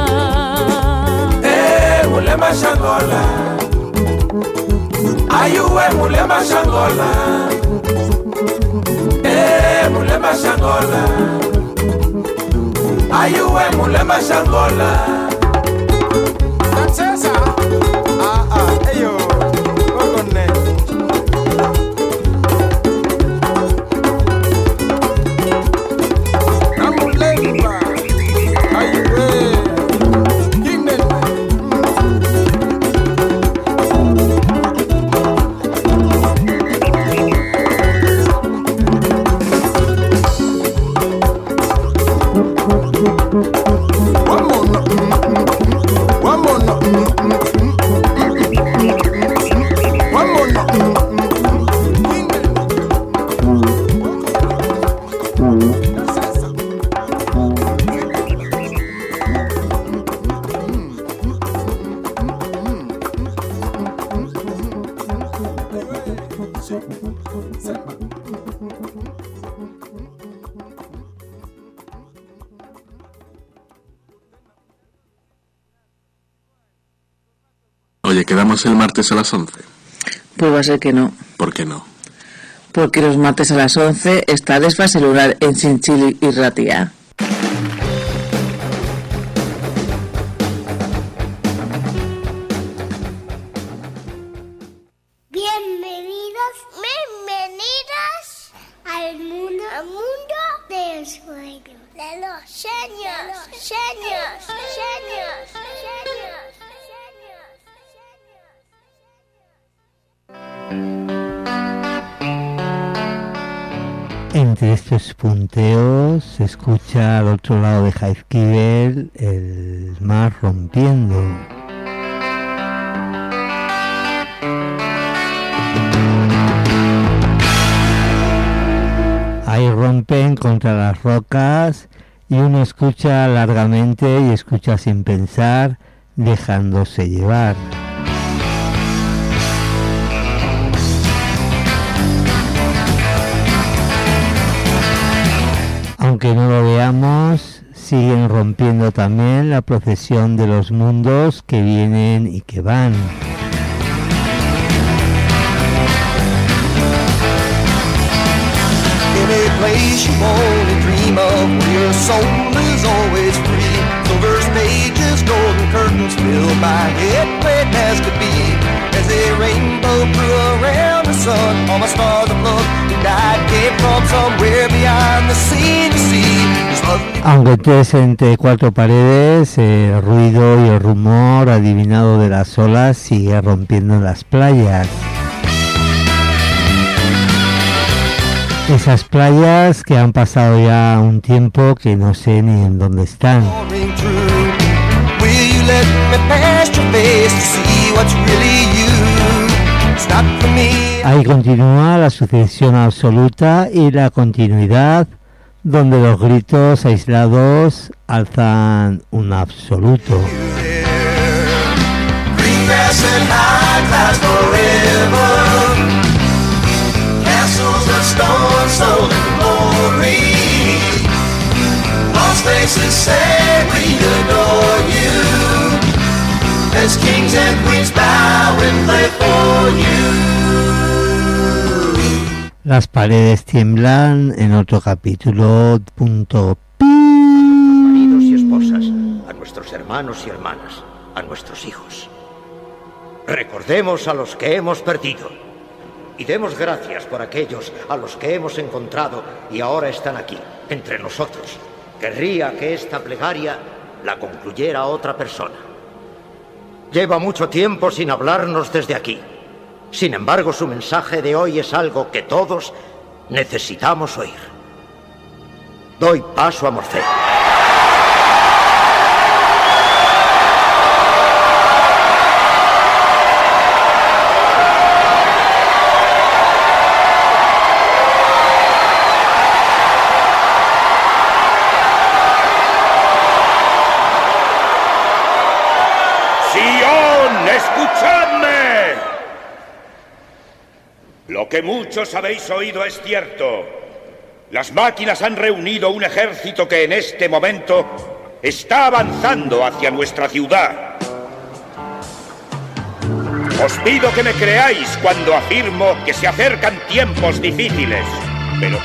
Mulemba Shangola. Ayuwe Mulemba Shangola. Mulemba Shangola. Ayuwe Mulemba Shangola. That's it, sir. Ayo. Ogone. Namulemba. Ayuwe. Gine. Oye, ¿quedamos el martes a las 11? Pues va a ser que no. ¿Por qué no? Porque los martes a las 11 está Desfase Lunar en Chinchil y Ratia. Bienvenidas al mundo del sueño, de los sueños, sueños, sueños, sueños. Entre estos punteos se escucha al otro lado de Jaizkibel el mar rompiendo. Ahí rompen contra las rocas y uno escucha largamente y escucha sin pensar, dejándose llevar. Aunque no lo veamos, siguen rompiendo también la procesión de los mundos que vienen y que van. Place you only dream of, where your soul is always free. Silver stages, golden curtains filled by it, plain as could be. As a rainbow flew around the sun, all my stars of love who died came from somewhere beyond the sea to see. Aunque estés entre cuatro paredes, el ruido y el rumor adivinado de las olas sigue rompiendo en las playas. Esas playas que han pasado ya un tiempo que no sé ni en dónde están. Ahí continúa la sucesión absoluta y la continuidad, donde los gritos aislados alzan un absoluto. Stone, soul, and glory. Lost faces say we adore you, as kings and queens bow and play for you. Las paredes tiemblan en otro capítulo. Maridos y esposas, a nuestros hermanos y hermanas, a nuestros hijos. Recordemos a los que hemos perdido. Y demos gracias por aquellos a los que hemos encontrado y ahora están aquí, entre nosotros. Querría que esta plegaria la concluyera otra persona. Lleva mucho tiempo sin hablarnos desde aquí. Sin embargo, su mensaje de hoy es algo que todos necesitamos oír. Doy paso a Morfeo. Lo que muchos habéis oído es cierto. Las máquinas han reunido un ejército que en este momento está avanzando hacia nuestra ciudad. Os pido que me creáis cuando afirmo que se acercan tiempos difíciles, pero...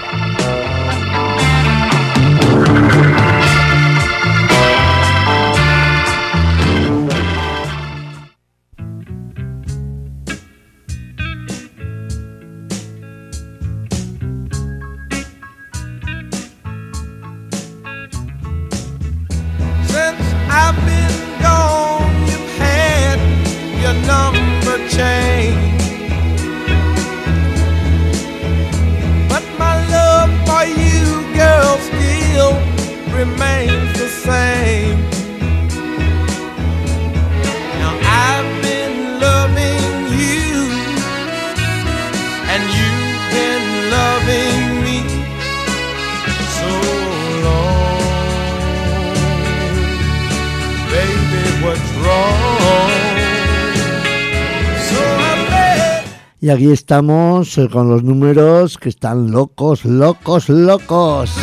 Y aquí estamos con los números que están locos, locos, locos.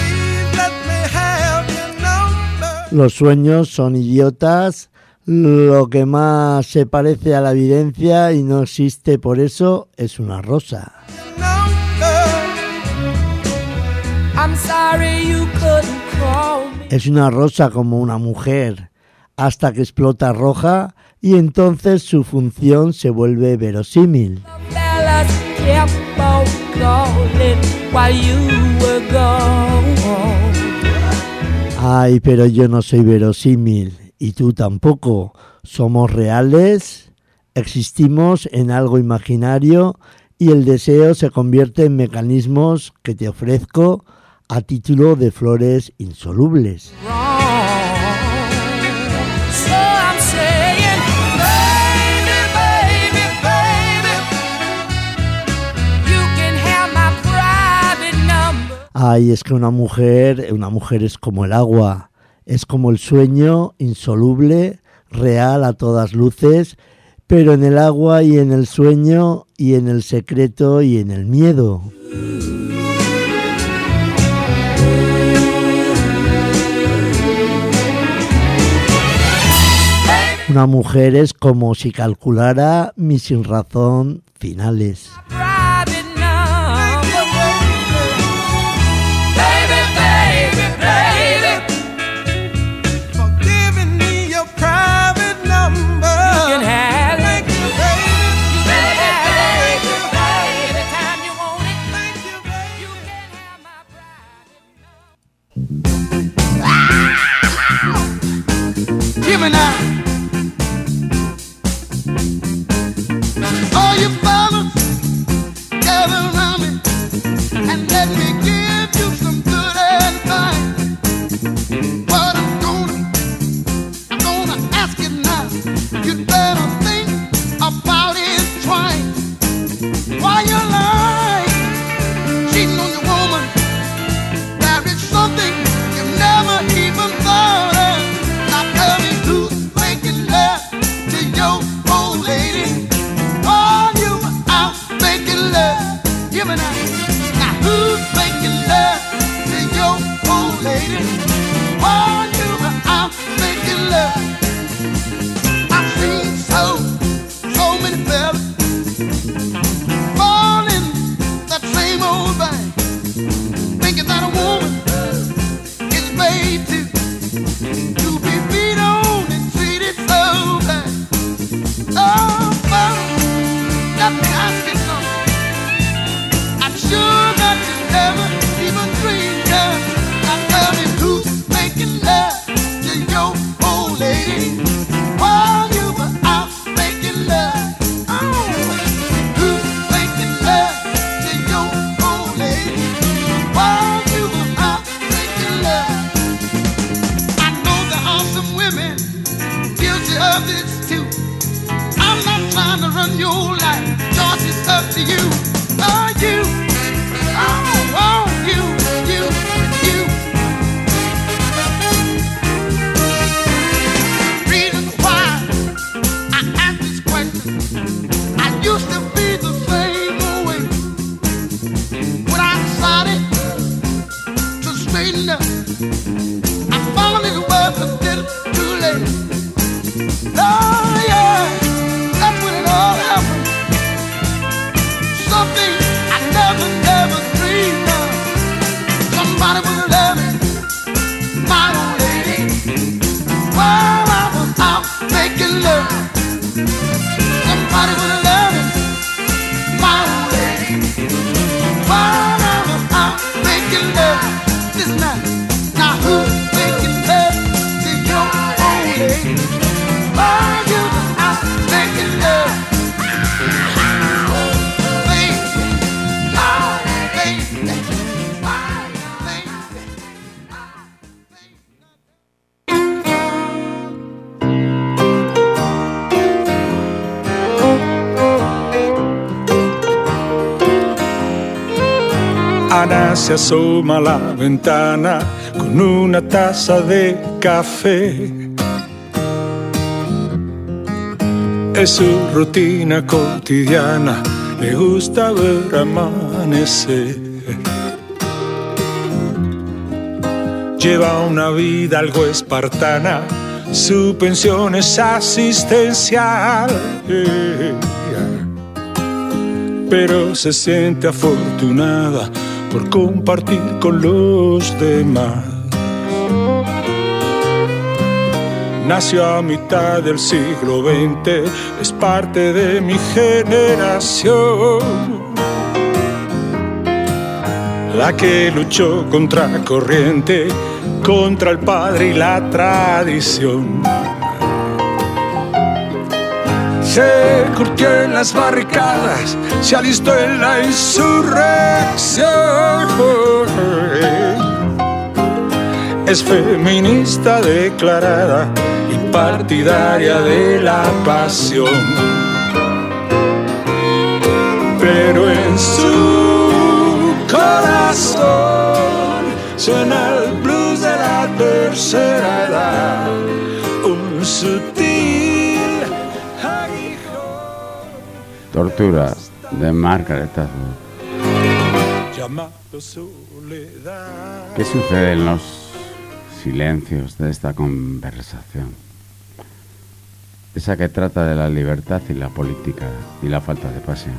Los sueños son idiotas, lo que más se parece a la evidencia y no existe por eso es una rosa. Es una rosa como una mujer, hasta que explota roja y entonces su función se vuelve verosímil. Ay, pero yo no soy verosímil y tú tampoco. Somos reales, existimos en algo imaginario y el deseo se convierte en mecanismos que te ofrezco a título de flores insolubles. Ay, es que una mujer es como el agua, es como el sueño insoluble, real a todas luces, pero en el agua y en el sueño y en el secreto y en el miedo. Una mujer es como si calculara mis sinrazón finales. Give me now. All you fellas, gather around me and let me give you some good advice. But I'm gonna ask you now. You'd better think about it twice. While you're lying, cheating on your woman, there is something you've never even thought of. Now tell me who's making love to your old lady while you out making love. Give me now. Now who's making love to your old lady while you out making love? I've seen so many fellas fall in that same old thing, thinking that a woman is made to be beat on and treated so bad. Oh, but let me ask you something. I'm sure that you never even dreamed of. Now tell me who's making love to your old lady while you were out making love. Oh, who's making love to your old lady while you were out making love? I know there are some women guilty of this too. I'm not trying to run your life. Choice is up to you. Oh, you. Oh, you. Reasons why I ask this question. I used to be the same way. When I decided to straighten up, I found it was a little too late. Oh yeah, that's when it all happened. Something I never dreamed of. Somebody was loving my old lady while I was out making love. Somebody was loving my old lady while I was out making love. Listen now who's making love to your old lady while you was out making love? Ana se asoma a la ventana con una taza de café. Es su rutina cotidiana, le gusta ver amanecer. Lleva una vida algo espartana, su pensión es asistencial. Pero se siente afortunada por compartir con los demás. Nació a mitad del siglo XX, es parte de mi generación, la que luchó contra corriente, contra el padre y la tradición. Se curtió en las barricadas, se alistó en la insurrección. Es feminista declarada y partidaria de la pasión. Pero en su corazón suena el blues de la tercera edad, un sutil aguijón. Tortura de Margaret Atwood. ¿Qué sucede en los silencios de esta conversación? Esa que trata de la libertad y la política y la falta de pasión.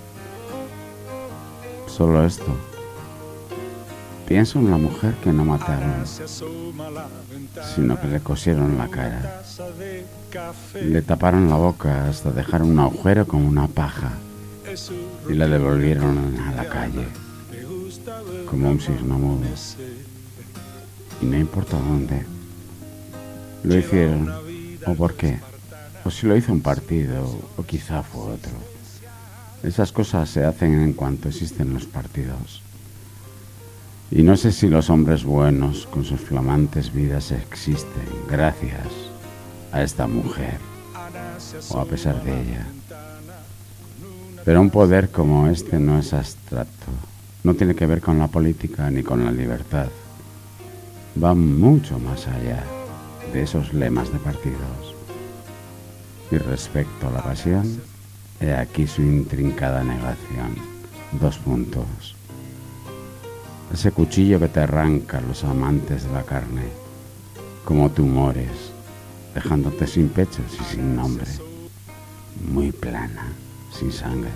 Solo esto. Pienso en la mujer que no mataron, sino que le cosieron la cara. Le taparon la boca hasta dejar un agujero como una paja y la devolvieron a la calle, como un signo mudo. Y no importa dónde lo hicieron o por qué, o si lo hizo un partido o quizá fue otro. Esas cosas se hacen en cuanto existen los partidos. Y no sé si los hombres buenos con sus flamantes vidas existen gracias a esta mujer o a pesar de ella. Pero un poder como este no es abstracto, no tiene que ver con la política ni con la libertad. Va mucho más allá de esos lemas de partidos. Y respecto a la pasión, he aquí su intrincada negación. 2 puntos. Ese cuchillo que te arranca a los amantes de la carne, como tumores, dejándote sin pechos y sin nombre, muy plana, sin sangre.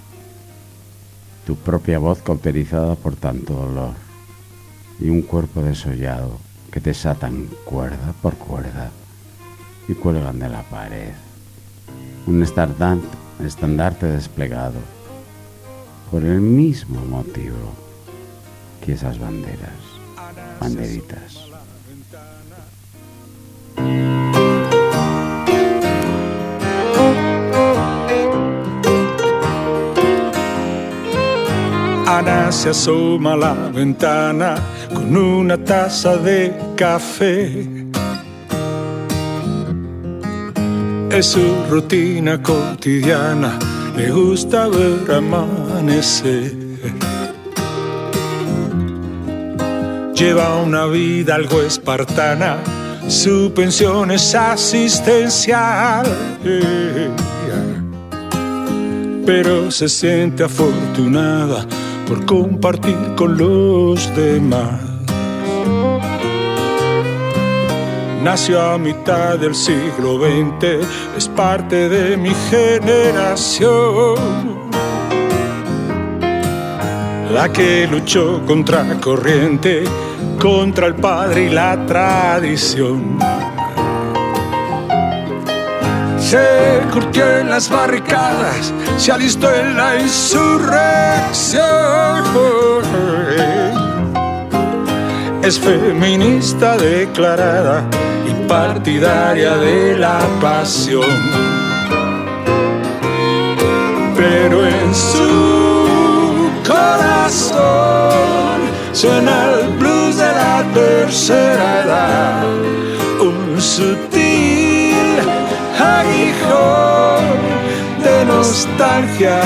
Tu propia voz cauterizada por tanto dolor y un cuerpo desollado que te desatan cuerda por cuerda y cuelgan de la pared. Un estandarte desplegado por el mismo motivo que esas banderitas. Ana se asoma a la ventana con una taza de café. Es su rutina cotidiana, le gusta ver amanecer. Lleva una vida algo espartana, su pensión es asistencial. Pero se siente afortunada por compartir con los demás. Nació a mitad del siglo XX, es parte de mi generación, la que luchó contra corriente, contra el padre y la tradición. Se curtió en las barricadas, se alistó en la insurrección. Es feminista declarada y partidaria de la pasión. Pero en su corazón suena el blues de la tercera edad, un sutil aguijón de nostalgia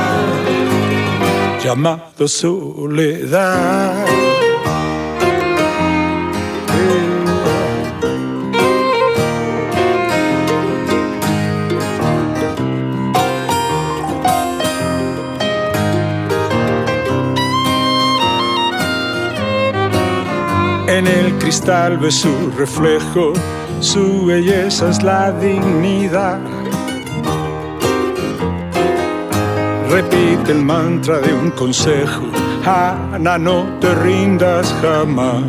llamado soledad. En el cristal ve su reflejo, su belleza es la dignidad. Repite el mantra de un consejo: Ana, no te rindas jamás.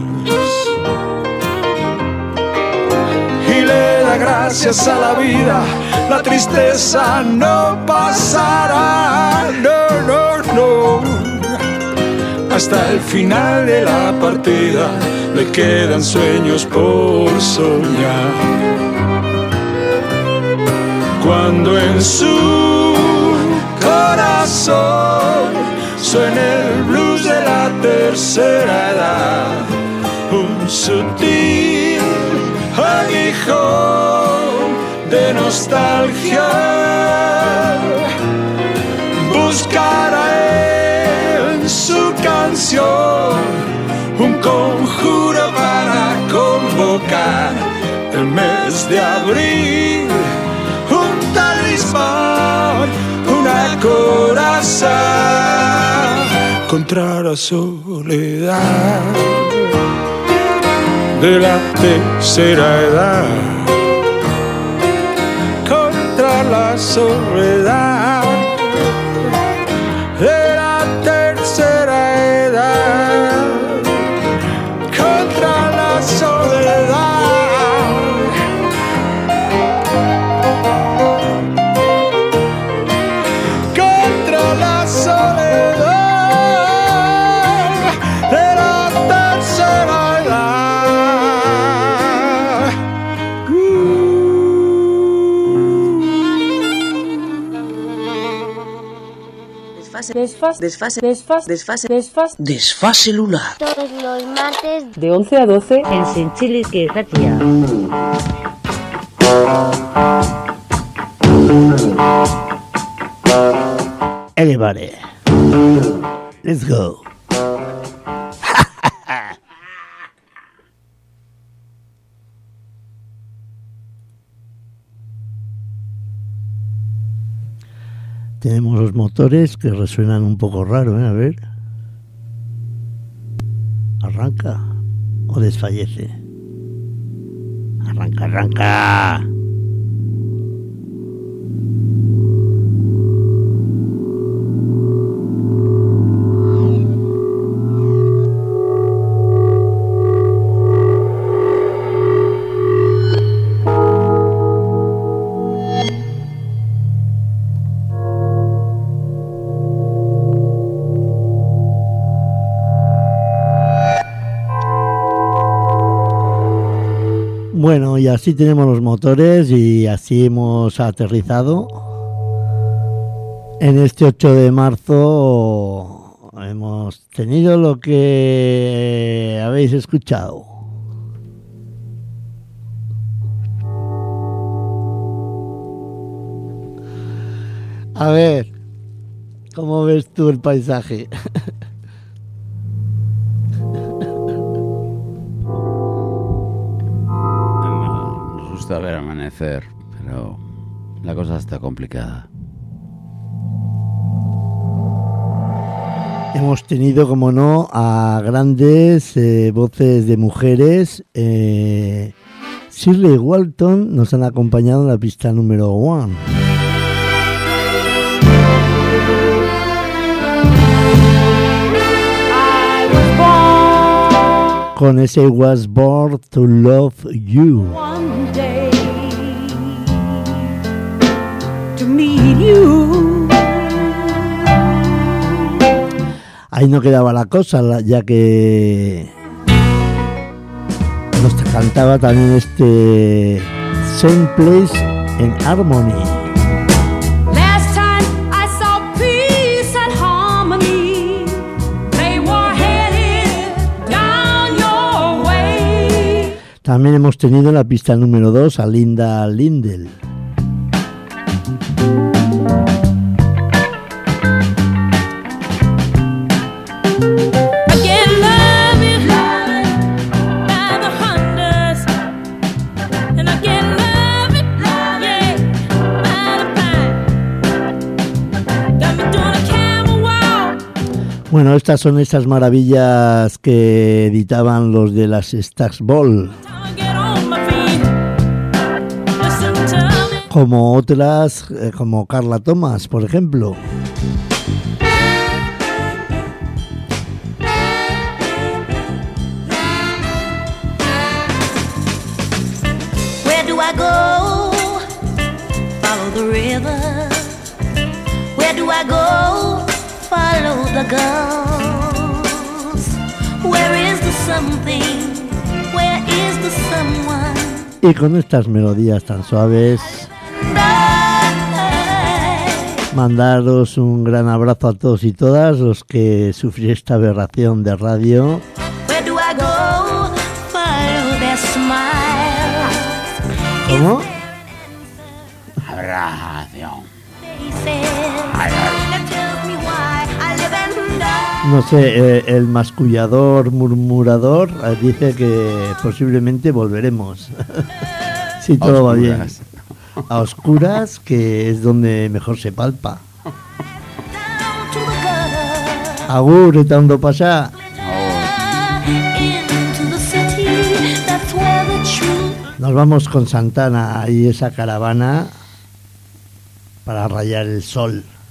Y le da gracias a la vida, la tristeza no pasará, no, no, no. Hasta el final de la partida le quedan sueños por soñar. cuando en su corazón suena el blues de la tercera edad, un sutil aguijón de nostalgia. Buscará en su canción un conjuro para convocar el mes de abril, un talismán, una coraza contra la soledad de la tercera edad, contra la soledad de la tercera edad, contra la soledad, contra la soledad de la tercera edad. Desfase lunar. Todos los martes De 11 a 12 en Zintzilik Irratia. Everybody, let's go. Tenemos los motores que resuenan un poco raro, ¿eh? A ver. ¿Arranca o desfallece? Arranca, arranca. Bueno, y así tenemos los motores y así hemos aterrizado. En este 8 de marzo hemos tenido lo que habéis escuchado. A ver, ¿cómo ves tú el paisaje? Nos gusta ver amanecer, pero la cosa está complicada. Hemos tenido, como no, a grandes voces de mujeres. Shirley Walton nos han acompañado en la pista número 1. Con ese Was Born to Love You. One day to meet you. Ahí no quedaba la cosa, ya que nos cantaba también este Same Place in Harmony. Last time I saw peace and harmony, they were headed down your way. También hemos tenido en la pista número 2 a Linda Lindell. Bueno, estas son esas maravillas que editaban los de las Stax Ball, como otras, como Carla Thomas, por ejemplo. Where do I go? Follow the river. Where do I go? Follow the gulls. Where is the something? Where is the someone? Y con estas melodías tan suaves I Mandaros un gran abrazo a todos y todas los que sufrís esta aberración de radio. ¿Cómo? Aberración. No sé, el mascullador, murmurador, dice que posiblemente volveremos. Si todo va bien. A oscuras, que es donde mejor se palpa. Agur, eta ondo pasa. Nos vamos con Santana y esa caravana para rayar el sol.